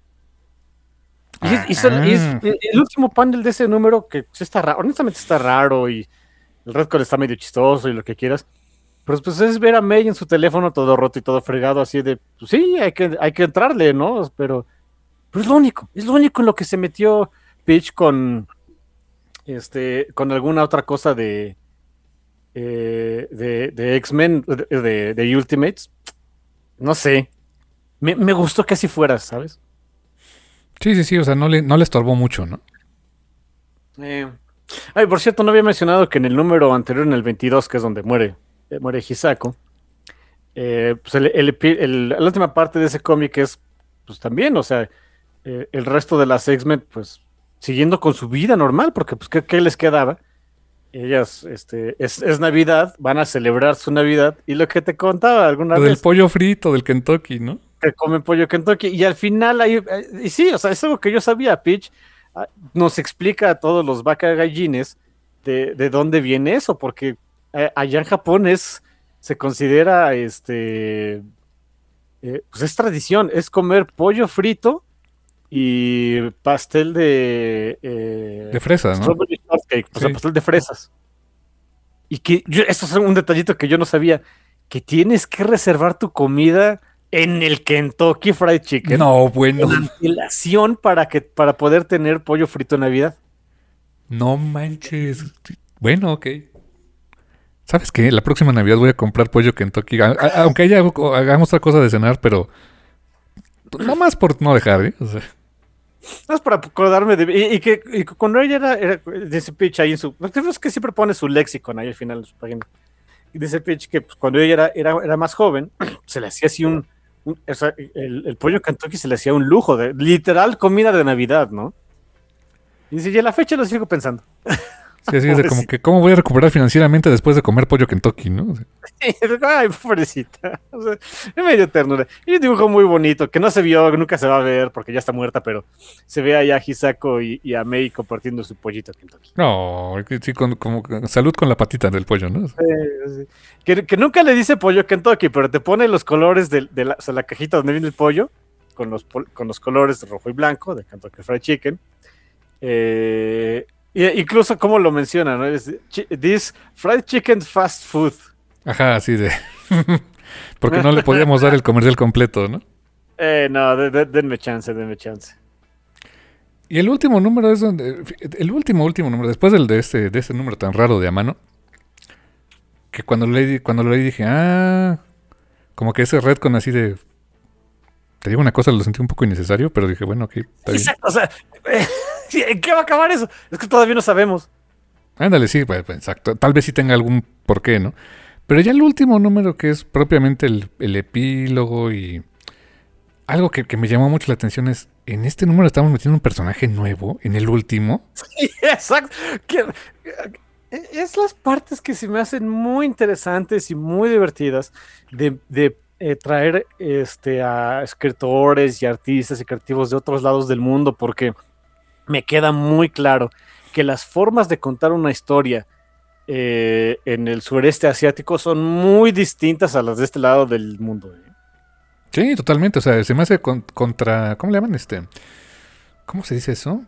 Y es el último panel de ese número que está raro, honestamente está raro y el Redcore está medio chistoso y lo que quieras, pero pues es ver a May en su teléfono todo roto y todo fregado así de, pues sí, hay que entrarle, ¿no? Pero es lo único en lo que se metió Peach con alguna otra cosa de X-Men, de Ultimates. No sé, me gustó que así fuera, ¿sabes? Sí, o sea, no le estorbó mucho, ¿no? Ay, por cierto, no había mencionado que en el número anterior, en el 22, que es donde muere Hisako, pues la última parte de ese cómic es, pues también, o sea, el resto de las X-Men, pues, siguiendo con su vida normal, porque, pues, ¿qué les quedaba? Ellas, es Navidad, van a celebrar su Navidad, y lo que te contaba alguna vez. Del pollo frito del Kentucky, ¿no? Que comen pollo Kentucky, y al final, y sí, o sea, es algo que yo sabía, Peach nos explica a todos los vaca gallines de dónde viene eso, porque allá en Japón se considera, pues es tradición, es comer pollo frito y pastel de fresas, ¿no? Cake, o sea, pastel de fresas. Y que esto es un detallito que yo no sabía, que tienes que reservar tu comida en el Kentucky Fried Chicken. No, bueno. Con antelación para poder tener pollo frito en Navidad. No manches. Bueno, ok. ¿Sabes qué? La próxima Navidad voy a comprar pollo Kentucky. Aunque hagamos otra cosa de cenar, pero nada más por no dejar, ¿eh? O sea. No es para acordarme de... Y que cuando ella era dice Pitch ahí en su... Es que siempre pone su léxico ahí al final de su página. Y dice Pitch que pues, cuando ella era más joven, se le hacía así o sea, el pollo Kentucky se le hacía un lujo, de literal comida de Navidad, ¿no? Y dice, y a la fecha lo sigo pensando. Sí, así es de como que, ¿cómo voy a recuperar financieramente después de comer pollo Kentucky, no? O sea. Ay, pobrecita. O sea, es medio ternura. Y un dibujo muy bonito, que no se vio, nunca se va a ver porque ya está muerta, pero se ve allá a Hisako y a Mei compartiendo su pollito Kentucky. No, sí, como salud con la patita del pollo, ¿no? Sí. Que nunca le dice pollo Kentucky, pero te pone los colores de la cajita donde viene el pollo, con los colores rojo y blanco de Kentucky Fried Chicken. Incluso como lo menciona, ¿no? This fried chicken fast food. Ajá, así de... Porque no le podíamos dar el comercial completo, ¿no? No, denme chance. Y el último número es donde... El último número, después de ese número tan raro de a mano, que cuando lo leí dije, como que ese retcon así de... Te digo una cosa, lo sentí un poco innecesario, pero dije, bueno, ok, está bien. O sea, ¿en qué va a acabar eso? Es que todavía no sabemos. Ándale, sí, pues, exacto. Tal vez sí tenga algún porqué, ¿no? Pero ya el último número, que es propiamente el epílogo y... Algo que me llamó mucho la atención es, en este número estamos metiendo un personaje nuevo, en el último. Sí, exacto. Es las partes que se me hacen muy interesantes y muy divertidas de traer a escritores y artistas y creativos de otros lados del mundo, porque me queda muy claro que las formas de contar una historia en el sureste asiático son muy distintas a las de este lado del mundo. Sí, totalmente. O sea, se me hace contra. ¿Cómo le llaman? ¿Cómo se dice eso?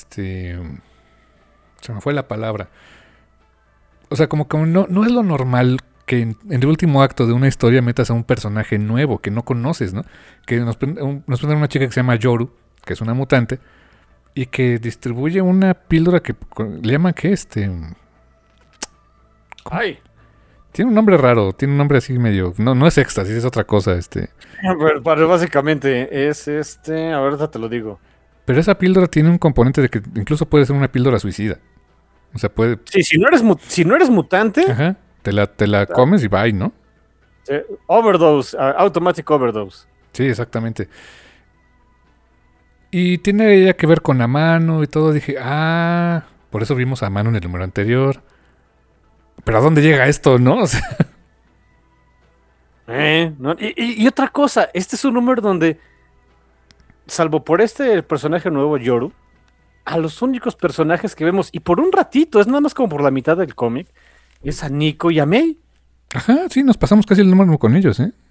Se me fue la palabra. O sea, como no es lo normal que en el último acto de una historia metas a un personaje nuevo que no conoces, ¿no? Que nos presenta una chica que se llama Yoru, que es una mutante, y que distribuye una píldora que le llaman que Ay. Tiene un nombre raro, tiene un nombre así medio. No es éxtasis, es otra cosa, Pero básicamente es ahorita te lo digo. Pero esa píldora tiene un componente de que incluso puede ser una píldora suicida. O sea, puede. Sí, si no eres mutante, Ajá. Te la comes y bye, ¿no? overdose, automatic overdose. Sí, exactamente. Y tiene ella que ver con Amano y todo. Dije, por eso vimos a Amano en el número anterior. Pero ¿a dónde llega esto, no? O sea, ¿no? Y otra cosa, este es un número donde, salvo por este personaje nuevo, Yoru, a los únicos personajes que vemos, y por un ratito, es nada más como por la mitad del cómic, es a Nico y a Mei. ajá, sí, nos pasamos casi el número con ellos, ¿eh?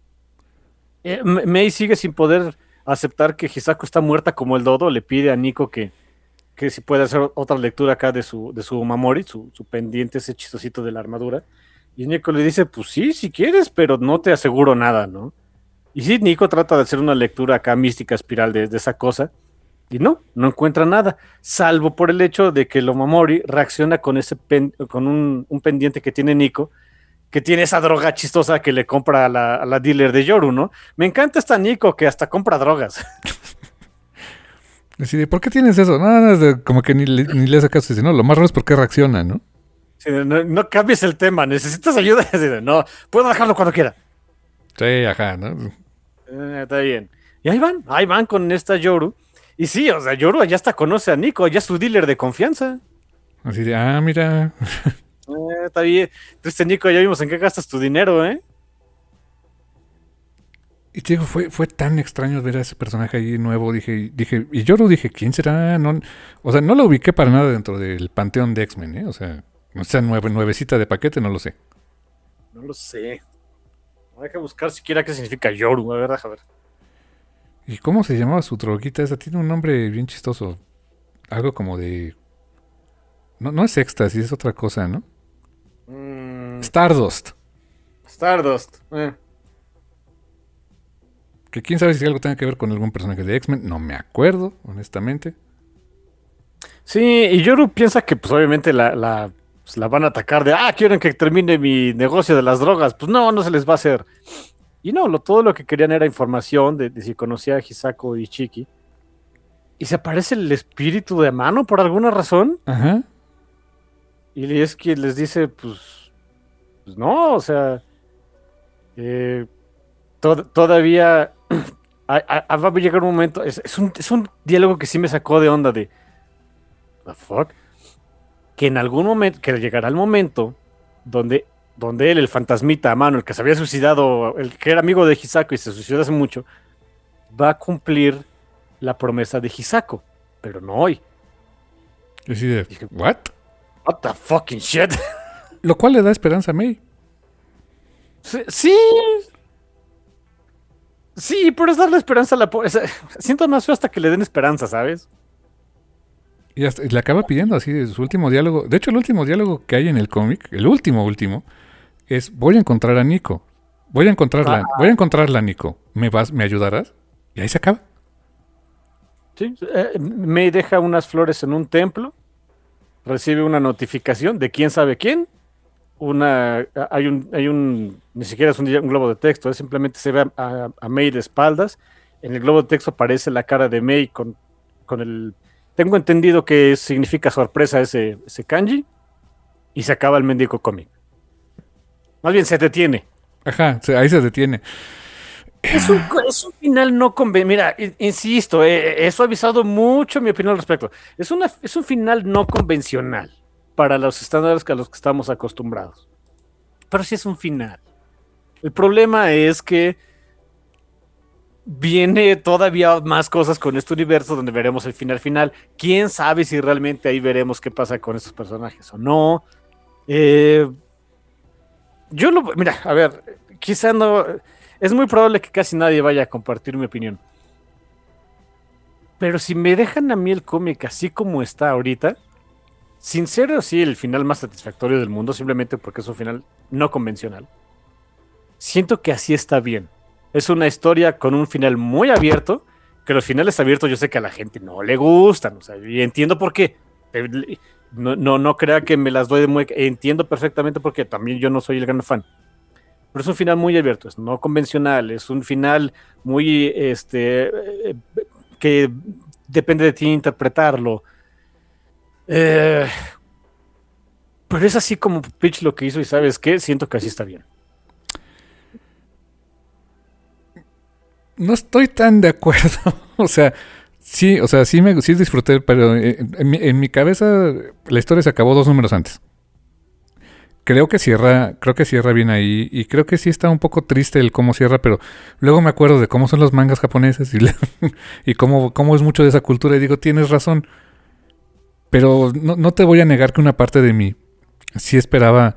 Mei sigue sin poder aceptar que Hisako está muerta como el dodo, le pide a Nico que si puede hacer otra lectura acá de su Mamori, su pendiente, ese chistosito de la armadura. Y Nico le dice, pues sí, si quieres, pero no te aseguro nada, ¿no? Y sí, Nico trata de hacer una lectura acá mística, espiral de esa cosa, y no encuentra nada, salvo por el hecho de que lo Mamori reacciona con con un pendiente que tiene Nico, que tiene esa droga chistosa que le compra a la dealer de Yoru, ¿no? Me encanta esta Nico que hasta compra drogas. Así de, ¿por qué tienes eso? No, como que ni le hace caso. Dice, no, lo más raro es por qué reacciona, ¿no? Sí, no cambies el tema, necesitas ayuda. No, puedo dejarlo cuando quiera. Sí, ajá, ¿no? Está bien. Y ahí van con esta Yoru. Y sí, o sea, Yoru ya hasta conoce a Nico, ya es su dealer de confianza. Así de, mira. Está bien. Triste Nico, ya vimos en qué gastas tu dinero, ¿eh? Y te digo, fue tan extraño ver a ese personaje ahí nuevo. Dije, y yo lo dije, ¿quién será? No, o sea, no lo ubiqué para nada dentro del panteón de X-Men, ¿eh? O sea, nuevecita de paquete, no lo sé. No lo sé. Hay que buscar siquiera qué significa Yoru. A ver, déjame ver. ¿Y cómo se llamaba su droguita esa? Tiene un nombre bien chistoso. Algo como de... No es éxtasis, es otra cosa, ¿no? Stardust. Stardust. Que quién sabe si algo tenga que ver con algún personaje de X-Men. No me acuerdo, honestamente. Sí, y Yoru piensa que pues obviamente pues, la van a atacar de, quieren que termine mi negocio de las drogas. Pues no se les va a hacer. Y no, todo lo que querían era información de si conocía a Hisako y Chiki. Y se aparece el espíritu de Amano por alguna razón. Ajá. Y es quien les dice, pues no, o sea, todavía va a llegar un momento, es un diálogo que sí me sacó de onda de, the fuck, que en algún momento, que llegará el momento donde él, el fantasmita Amano, el que se había suicidado, el que era amigo de Hisako y se suicidó hace mucho, va a cumplir la promesa de Hisako, pero no hoy. Y así de, dije, ¿what? What the fucking shit. Lo cual le da esperanza a May. Sí. Sí, pero es darle esperanza a la siento más feo hasta que le den esperanza, ¿sabes? Y le acaba pidiendo así de su último diálogo. De hecho, el último diálogo que hay en el cómic, el último, es voy a encontrar a Nico. Voy a encontrarla, Nico. ¿Me ayudarás? Y ahí se acaba. Sí, May deja unas flores en un templo, recibe una notificación de quién sabe quién. Hay un ni siquiera es un globo de texto, simplemente se ve a May de espaldas. En el globo de texto aparece la cara de May con el... Tengo entendido que significa sorpresa ese kanji, y se acaba el mendigo cómic. Más bien se detiene. Ajá, ahí se detiene. Es un final no convencional. Mira, insisto, he suavizado mucho mi opinión al respecto. Es un final no convencional. para los estándares a los que estamos acostumbrados. Pero sí es un final. El problema es que viene todavía más cosas con este universo donde veremos el final. ¿Quién sabe si realmente ahí veremos qué pasa con estos personajes o no? Mira, a ver, quizá no... Es muy probable que casi nadie vaya a compartir mi opinión. Pero si me dejan a mí el cómic así como está ahorita, sin ser así el final más satisfactorio del mundo, simplemente porque es un final no convencional, siento que así está bien. Es una historia con un final muy abierto, que los finales abiertos yo sé que a la gente no le gustan, o sea, y entiendo por qué. No crea que me las doy de muy... Entiendo perfectamente porque también yo no soy el gran fan. Pero es un final muy abierto, es no convencional, es un final muy, que depende de ti interpretarlo. Pero es así como Pitch lo que hizo y ¿sabes qué? Siento que así está bien. No estoy tan de acuerdo. Sí disfruté, pero en mi cabeza la historia se acabó 2 números antes. Creo que cierra bien ahí y creo que sí está un poco triste el cómo cierra, pero luego me acuerdo de cómo son los mangas japoneses y cómo es mucho de esa cultura y digo, tienes razón. Pero no te voy a negar que una parte de mí sí esperaba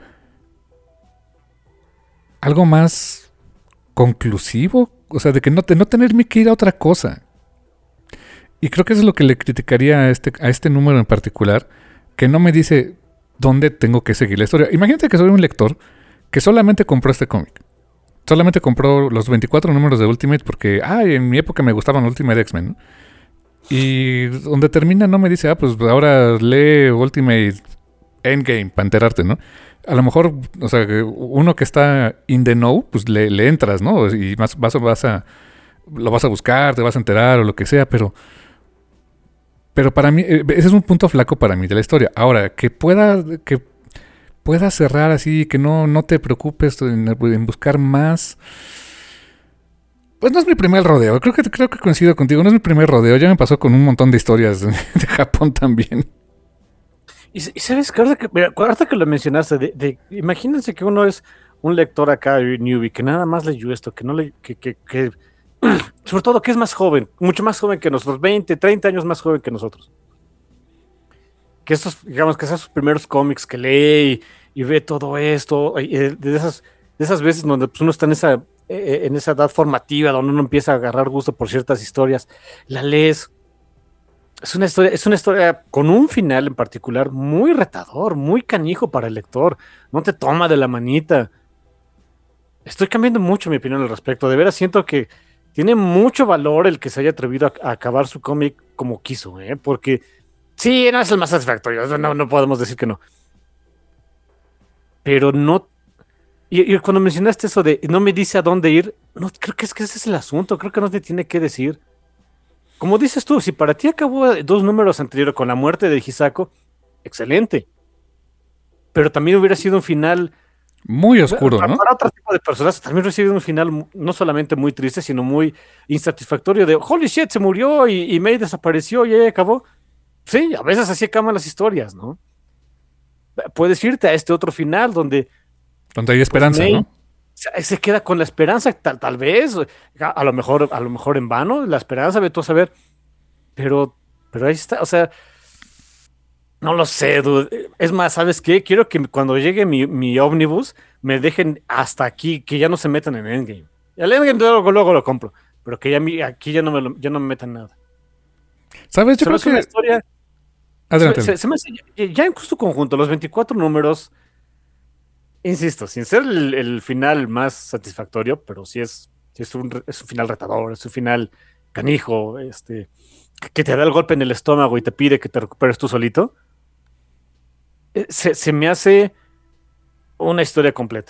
algo más conclusivo, o sea, de no tenerme que ir a otra cosa. Y creo que eso es lo que le criticaría a este número en particular, que no me dice dónde tengo que seguir la historia. Imagínate que soy un lector que solamente compró este cómic. Solamente compró los 24 números de Ultimate porque, en mi época me gustaban Ultimate X-Men, ¿no? Y donde termina no me dice, pues ahora lee Ultimate Endgame para enterarte, ¿no? A lo mejor, o sea, uno que está in the know, pues le entras, ¿no? Y lo vas a buscar, te vas a enterar o lo que sea, pero para mí, ese es un punto flaco para mí de la historia. Ahora, que pueda cerrar así, que no te preocupes en buscar más. Pues no es mi primer rodeo. Creo que coincido contigo. No es mi primer rodeo. Ya me pasó con un montón de historias de Japón también. Y sabes que ahorita que lo mencionaste, imagínense que uno es un lector acá, newbie, que nada más leyó esto, que no le... que sobre todo que es más joven, mucho más joven que nosotros, 20, 30 años más joven que nosotros. Que estos, digamos, que sean sus primeros cómics que lee y ve todo esto, de esas veces donde pues, uno está en esa edad formativa, donde uno empieza a agarrar gusto por ciertas historias, la lees. Es una historia con un final en particular muy retador, muy canijo para el lector. No te toma de la manita. Estoy cambiando mucho mi opinión al respecto. De veras siento que tiene mucho valor el que se haya atrevido a acabar su cómic como quiso, porque sí, no es el más satisfactorio, no podemos decir que no. Pero no... Y cuando mencionaste eso de no me dice a dónde ir, no, creo que ese es el asunto, creo que no te tiene que decir. Como dices tú, si para ti acabó 2 números anteriores con la muerte de Hisako, excelente. Pero también hubiera sido un final... Muy oscuro, ¿no? Para otro tipo de personas también recibido un final no solamente muy triste, sino muy insatisfactorio de holy shit, se murió y May desapareció y ahí acabó. Sí, a veces así acaban las historias, ¿no? Puedes irte a este otro final donde hay esperanza, pues May, ¿no? Se queda con la esperanza, tal vez, a lo mejor en vano, la esperanza, ve tú a saber, pero ahí está, o sea, no lo sé, dude. Es más, ¿sabes qué? Quiero que cuando llegue mi ómnibus me dejen hasta aquí, que ya no se metan en Endgame. El Endgame luego lo compro, pero que aquí ya no me metan nada. ¿Sabes? Yo creo que... una historia... Adelante. Se me hace, ya en su conjunto, los 24 números, insisto, sin ser el final más satisfactorio, pero sí es un final retador, es un final canijo, que te da el golpe en el estómago y te pide que te recuperes tú solito. Se me hace una historia completa.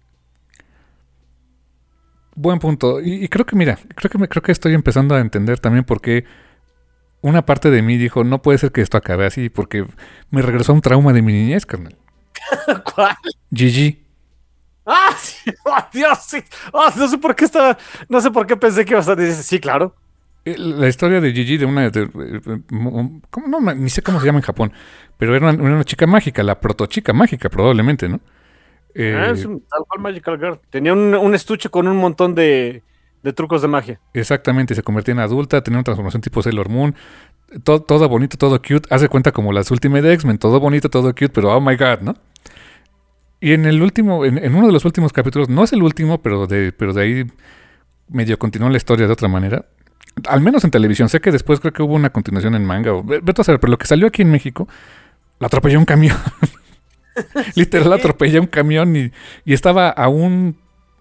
Buen punto. Y creo que, mira, creo que estoy empezando a entender también por qué una parte de mí dijo, no puede ser que esto acabe así, porque me regresó un trauma de mi niñez, carnal. ¿Cuál? GG. ¡Ah! Sí. ¡Oh, Dios! Sí. Oh, no sé por qué pensé que ibas a decir, sí, claro. La historia de Gigi, ¿cómo no? Ni sé cómo se llama en Japón, pero era una chica mágica, la protochica mágica probablemente, ¿no? Es tal cual Magical Girl. Tenía un estuche con un montón de trucos de magia. Exactamente, se convertía en adulta, tenía una transformación tipo Sailor Moon, todo bonito, todo cute, hace cuenta como las Ultimate X-Men, todo bonito, todo cute, pero oh my god, ¿no? Y en el último, en uno de los últimos capítulos, no es el último, pero de ahí medio continuó la historia de otra manera. Al menos en televisión. Sé que después creo que hubo una continuación en manga. Vete a saber, pero lo que salió aquí en México, la atropelló un camión. Literal, la atropelló un camión y estaba a una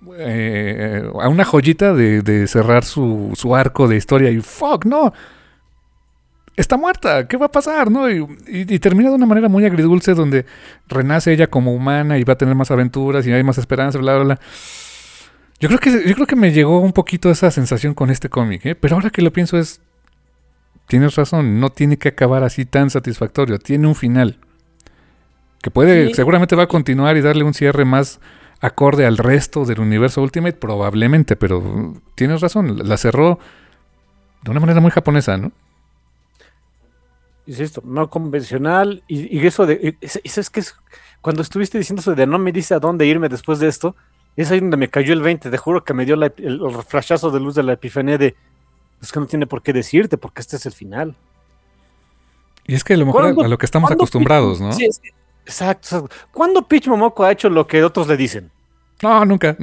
joyita de cerrar su arco de historia. Y fuck, no. Está muerta, ¿qué va a pasar? ¿No? Y termina de una manera muy agridulce donde renace ella como humana y va a tener más aventuras y hay más esperanza, bla, bla, bla. Yo creo que me llegó un poquito esa sensación con este cómic, ¿eh? Pero ahora que lo pienso tienes razón, no tiene que acabar así tan satisfactorio, tiene un final. Que seguramente va a continuar y darle un cierre más acorde al resto del universo Ultimate, probablemente, pero tienes razón, la cerró de una manera muy japonesa, ¿no? Insisto, no convencional, y eso eso es que cuando estuviste diciendo eso de no me dice a dónde irme después de esto, es ahí donde me cayó el 20, te juro que me dio el flashazo de luz de la epifanía de, es que no tiene por qué decirte, porque este es el final. Y es que a lo mejor a lo que estamos acostumbrados, ¿no? Sí, exacto. ¿Cuándo Peach Momoko ha hecho lo que otros le dicen? No, nunca.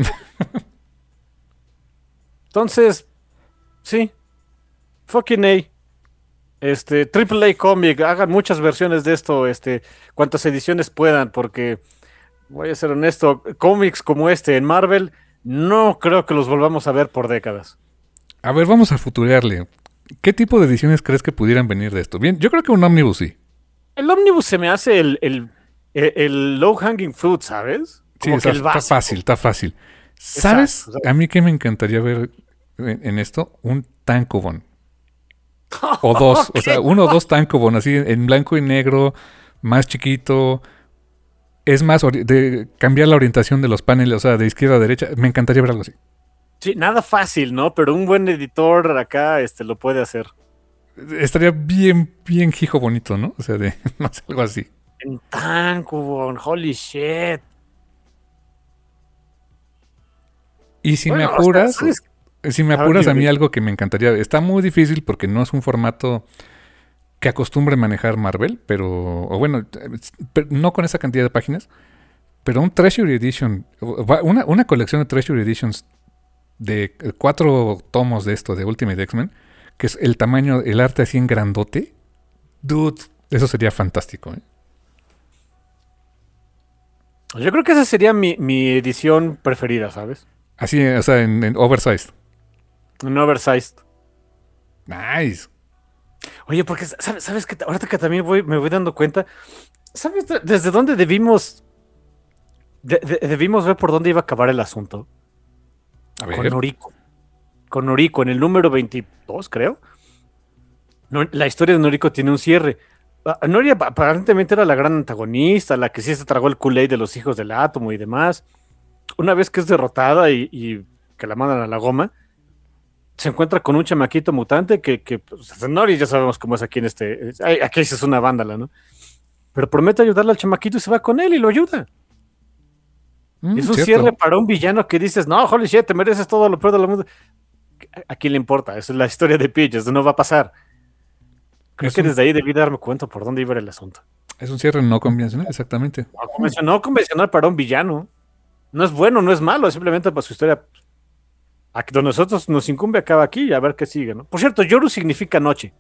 Entonces, sí, fucking A. Triple A Comic, hagan muchas versiones de esto, cuantas ediciones puedan, porque voy a ser honesto, cómics como este en Marvel, no creo que los volvamos a ver por décadas. A ver, vamos a futurearle. ¿Qué tipo de ediciones crees que pudieran venir de esto? Bien, yo creo que un ómnibus sí. El ómnibus se me hace el low hanging fruit, ¿sabes? Como sí, está fácil. ¿Sabes? Exacto. A mí que me encantaría ver en esto un tankobon. O dos, o sea, uno o dos tankobon, así en blanco y negro, más chiquito. Es más, de cambiar la orientación de los paneles, o sea, de izquierda a derecha. Me encantaría ver algo así. Sí, nada fácil, ¿no? Pero un buen editor acá lo puede hacer. Estaría bien, bien hijo bonito, ¿no? O sea, no sé, algo así. En tankobon, holy shit. Y si me apuras... O sea, si me apuras, a mí algo que me encantaría... Está muy difícil porque no es un formato que acostumbre manejar Marvel, pero no con esa cantidad de páginas, pero un Treasury Edition, una colección de Treasury Editions de 4 tomos de esto, de Ultimate X-Men, que es el tamaño, el arte así en grandote. Dude, eso sería fantástico, ¿eh? Yo creo que esa sería mi edición preferida, ¿sabes? Así, o sea, en oversized. En oversized. Nice. Oye, porque, ¿sabes qué? Ahorita que también me voy dando cuenta, ¿sabes desde dónde debimos ver por dónde iba a acabar el asunto? A ver. Con Noriko, en el número 22, creo. La historia de Noriko tiene un cierre. Nori aparentemente era la gran antagonista, la que sí se tragó el Kool-Aid de los hijos del átomo y demás. Una vez que es derrotada y que la mandan a la goma, se encuentra con un chamaquito mutante que pues, Nori ya sabemos cómo es aquí en aquí es una vándala, ¿no? Pero promete ayudarle al chamaquito y se va con él y lo ayuda. Es un cierre para un villano que dices, no, holy shit, te mereces todo lo peor del mundo. ¿A quién le importa? Esa es la historia de Peach, eso no va a pasar. Creo que desde ahí debí darme cuenta por dónde iba el asunto. Es un cierre no convencional, exactamente. No convencional para un villano. No es bueno, no es malo, es simplemente para su historia. A donde nosotros nos incumbe acaba aquí y a ver qué sigue, ¿no? Por cierto, Yoru significa noche.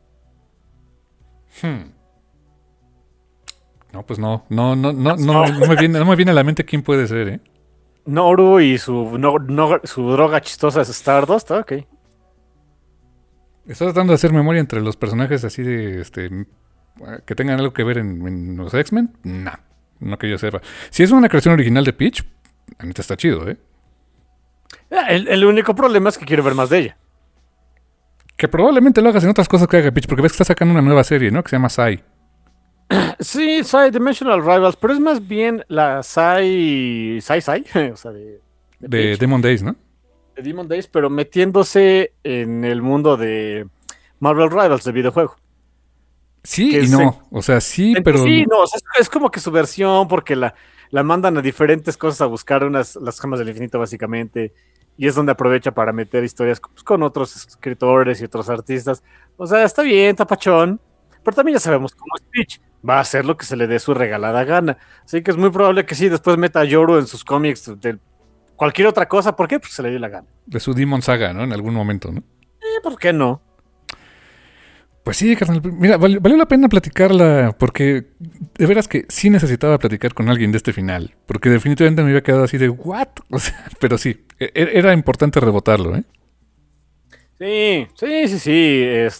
No, pues no me viene a la mente quién puede ser, ¿eh? Noru y su droga chistosa es Stardust, ok. ¿Estás tratando de hacer memoria entre los personajes así de que tengan algo que ver en los X-Men? No que yo sepa. Si es una creación original de Peach, a mí te está chido, ¿eh? El único problema es que quiero ver más de ella. Que probablemente lo hagas en otras cosas que haga Peach, porque ves que está sacando una nueva serie, ¿no? Que se llama Sai. Sí, Sai Dimensional Rivals, pero es más bien la Sai, o sea, de Demon Days, ¿no? De Demon Days, pero metiéndose en el mundo de Marvel Rivals de videojuego. Sí y no. O sea, sí, pero... Sí, no, o sea, es como que su versión, porque la mandan a diferentes cosas a buscar las gemas del infinito, básicamente. Y es donde aprovecha para meter historias pues, con otros escritores y otros artistas. O sea, está bien, tapachón. Pero también ya sabemos cómo Stitch va a hacer lo que se le dé su regalada gana. Así que es muy probable que sí, después meta a Yoru en sus cómics de cualquier otra cosa. ¿Por qué? Pues se le dio la gana. De su Demon Saga, ¿no? En algún momento, ¿no? ¿Por qué no? Pues sí, carnal. Mira, valió la pena platicarla porque de veras que sí necesitaba platicar con alguien de este final. Porque definitivamente me había quedado así de, ¿what? O sea, pero sí, era importante rebotarlo, ¿eh? Sí.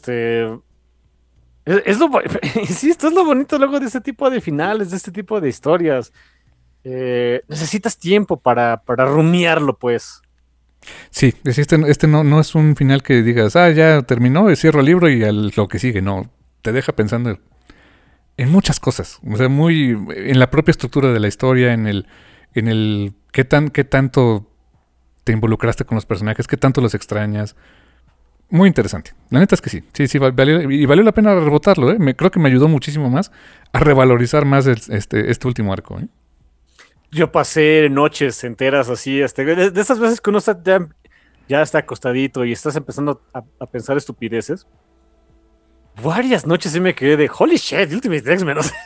Insisto, es lo bonito luego de este tipo de finales, de este tipo de historias. Necesitas tiempo para rumiarlo, pues. Sí, este no es un final que digas, ya terminó, cierro el libro y lo que sigue. No, te deja pensando en muchas cosas. O sea, en la propia estructura de la historia, en el qué tanto te involucraste con los personajes, qué tanto los extrañas. Muy interesante. La neta es que sí, valió la pena rebotarlo, ¿eh? Creo que me ayudó muchísimo más a revalorizar más este último arco, ¿eh? Yo pasé noches enteras así, de esas veces que uno está ya está acostadito y estás empezando a pensar estupideces. Varias noches sí me quedé de holy shit, Ultimate X-Men. O sea,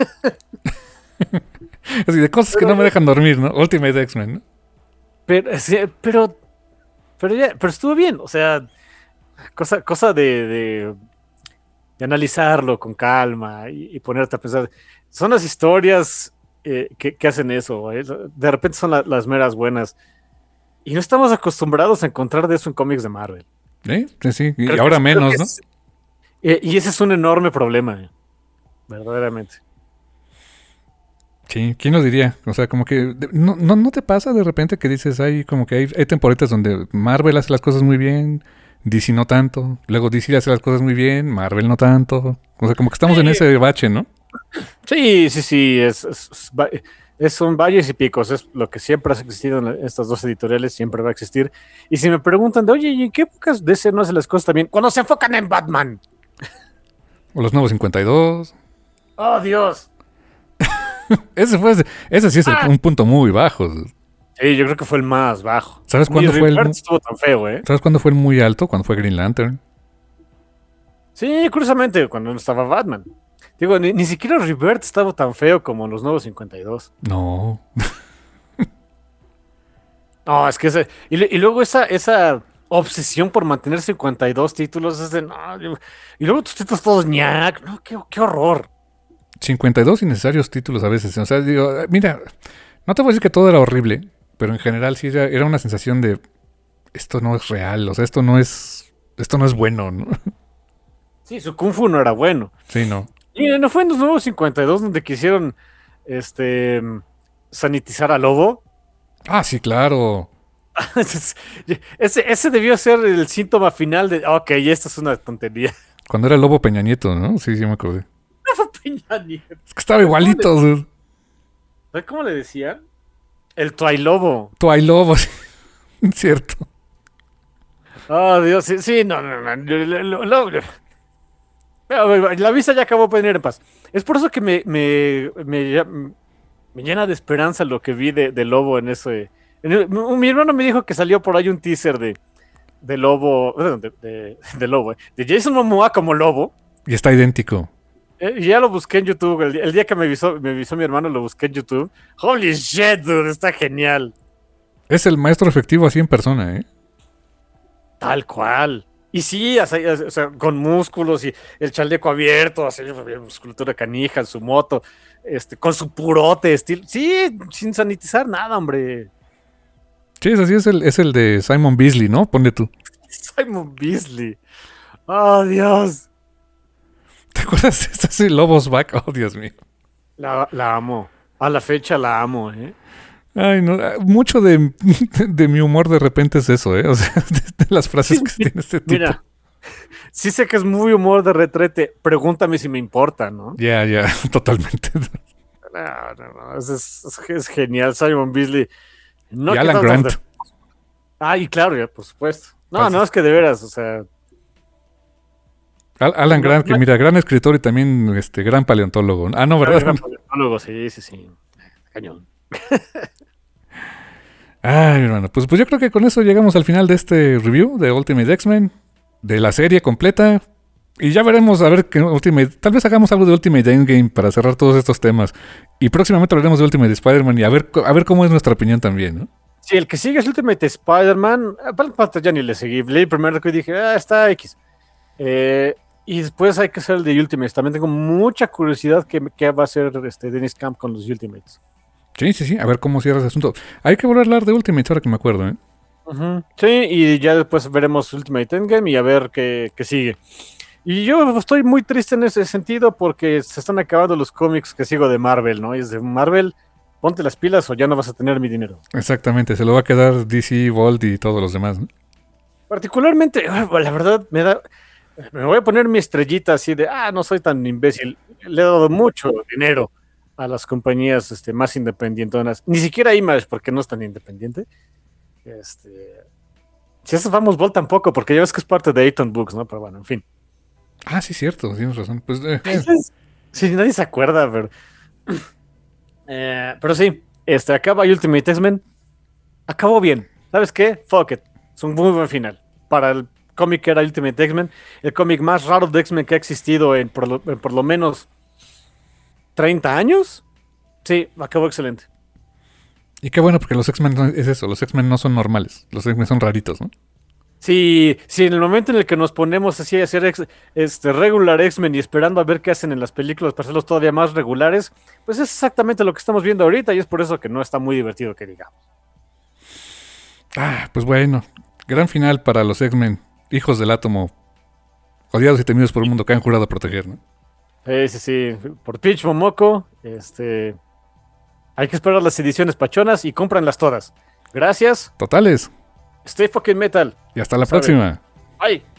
Así de cosas que no me dejan dormir, ¿no? Ultimate X-Men, ¿no? pero estuvo bien, o sea, cosa de analizarlo con calma y ponerte a pensar. Son las historias que hacen eso, ¿eh? De repente son las meras buenas. Y no estamos acostumbrados a encontrar de eso en cómics de Marvel. Sí, y ahora menos, ¿no? Y ese es un enorme problema, verdaderamente. Sí, ¿quién lo diría? O sea, como que no te pasa de repente que dices, como que hay temporadas donde Marvel hace las cosas muy bien, DC no tanto, luego DC hace las cosas muy bien, Marvel no tanto. O sea, como que estamos en ese bache, ¿no? Sí, son valles y picos, es lo que siempre ha existido en estas dos editoriales, siempre va a existir. Y si me preguntan de, oye, ¿y en qué épocas DC no hace las cosas también? Cuando se enfocan en Batman. O los nuevos 52. ¡Oh, Dios! Ese sí es un punto muy bajo. Sí, yo creo que fue el más bajo. ¿Sabes cuándo fue estuvo tan feo, ¿eh? ¿Sabes cuándo fue el muy alto? Cuando fue Green Lantern. Sí, curiosamente, cuando no estaba Batman. Digo, ni siquiera Rebirth estaba tan feo como los nuevos 52. No. No, es que y luego esa obsesión por mantener 52 títulos es de, no, y luego tus títulos todos ñac, no, qué horror. 52 innecesarios títulos a veces. O sea, digo, mira, no te voy a decir que todo era horrible, pero en general sí era una sensación de esto no es real, o sea, esto no es bueno, ¿no? Sí, su Kung Fu no era bueno. Sí, no. Y no fue en los nuevos 52 donde quisieron sanitizar a Lobo. Ah, sí, claro. ese debió ser el síntoma final de, ok, esto es una tontería. Cuando era Lobo Peña Nieto, ¿no? Sí, me acordé. Peña Nieto. Es que estaba igualito, dude. ¿Sabes cómo le decían? El Twailobo. Twailobo, sí. Cierto. Oh, Dios, sí, no. La vista ya acabó de venir en paz. Es por eso que me llena de esperanza lo que vi de Lobo en ese. Mi hermano me dijo que salió por ahí un teaser de Lobo, de Lobo, de Jason Momoa como Lobo. Y está idéntico. Y ya lo busqué en YouTube. El día que me avisó mi hermano, lo busqué en YouTube. Holy shit, dude, está genial. Es el maestro efectivo así en persona, ¿eh? Tal cual. Y sí, o sea, con músculos y el chaleco abierto, así, musculatura canija en su moto, con su purote, estilo. Sí, sin sanitizar nada, hombre. Sí, es así, es el de Simon Beasley, ¿no? Ponle tú. Simon Beasley. Oh, Dios. ¿Te acuerdas de ese Lobos Back? Oh, Dios mío. La amo. A la fecha la amo, ¿eh? Ay, no. Mucho de mi humor de repente es eso, ¿eh? O sea, de las frases que tiene este tipo. Mira, sí sé que es muy humor de retrete. Pregúntame si me importa, ¿no? Ya, totalmente. No. Es genial, Simon Beasley. No, y Alan Grant. Y claro, ya, por supuesto. No, es que de veras, o sea. Alan Grant, que mira, gran escritor y también gran paleontólogo. Ah, no, ¿verdad? Gran paleontólogo, sí. Cañón. Ay, hermano, pues yo creo que con eso llegamos al final de este review de Ultimate X-Men, de la serie completa. Y ya veremos a ver qué tal vez hagamos algo de Ultimate Endgame para cerrar todos estos temas. Y próximamente hablaremos de Ultimate Spider-Man y a ver cómo es nuestra opinión también, ¿no? Sí, el que sigue es Ultimate Spider-Man. Black Panther ya ni le seguí. Leí primero que dije, está X. Y después hay que hacer el de Ultimates. También tengo mucha curiosidad qué va a hacer Dennis Camp con los Ultimates. Sí, a ver cómo cierra ese asunto. Hay que volver a hablar de Ultimates ahora que me acuerdo, ¿eh? Uh-huh. Sí, y ya después veremos Ultimate Endgame y a ver qué sigue. Y yo estoy muy triste en ese sentido porque se están acabando los cómics que sigo de Marvel, ¿no? Y es de Marvel, ponte las pilas o ya no vas a tener mi dinero. Exactamente, se lo va a quedar DC, Bolt y todos los demás, ¿no? Particularmente, la verdad, me voy a poner mi estrellita así de, no soy tan imbécil. Le he dado mucho dinero a las compañías más independientonas. Ni siquiera Image, porque no es tan independiente. Si eso vamos, Bolt tampoco, porque ya ves que es parte de Ayton Books, ¿no? Pero bueno, en fin. Ah, sí, cierto, tienes razón. Pues, sí, nadie se acuerda, pero sí, acaba Ultimate X-Men. Acabó bien. ¿Sabes qué? Fuck it. Es un muy buen final. Para el cómic que era Ultimate X-Men, el cómic más raro de X-Men que ha existido en por lo menos 30 años. Sí, acabó excelente. Y qué bueno, porque los X-Men es eso, los X-Men no son normales, los X-Men son raritos, ¿no? Sí, en el momento en el que nos ponemos así a hacer regular X-Men y esperando a ver qué hacen en las películas para hacerlos todavía más regulares, pues es exactamente lo que estamos viendo ahorita y es por eso que no está muy divertido que digamos. Pues bueno, gran final para los X-Men, hijos del átomo, odiados y temidos por un mundo que han jurado proteger, ¿no? Sí, por Pitch Momoko, hay que esperar las ediciones pachonas y cómpranlas todas. Gracias. Totales. Stay fucking metal. Y hasta la próxima. Bye.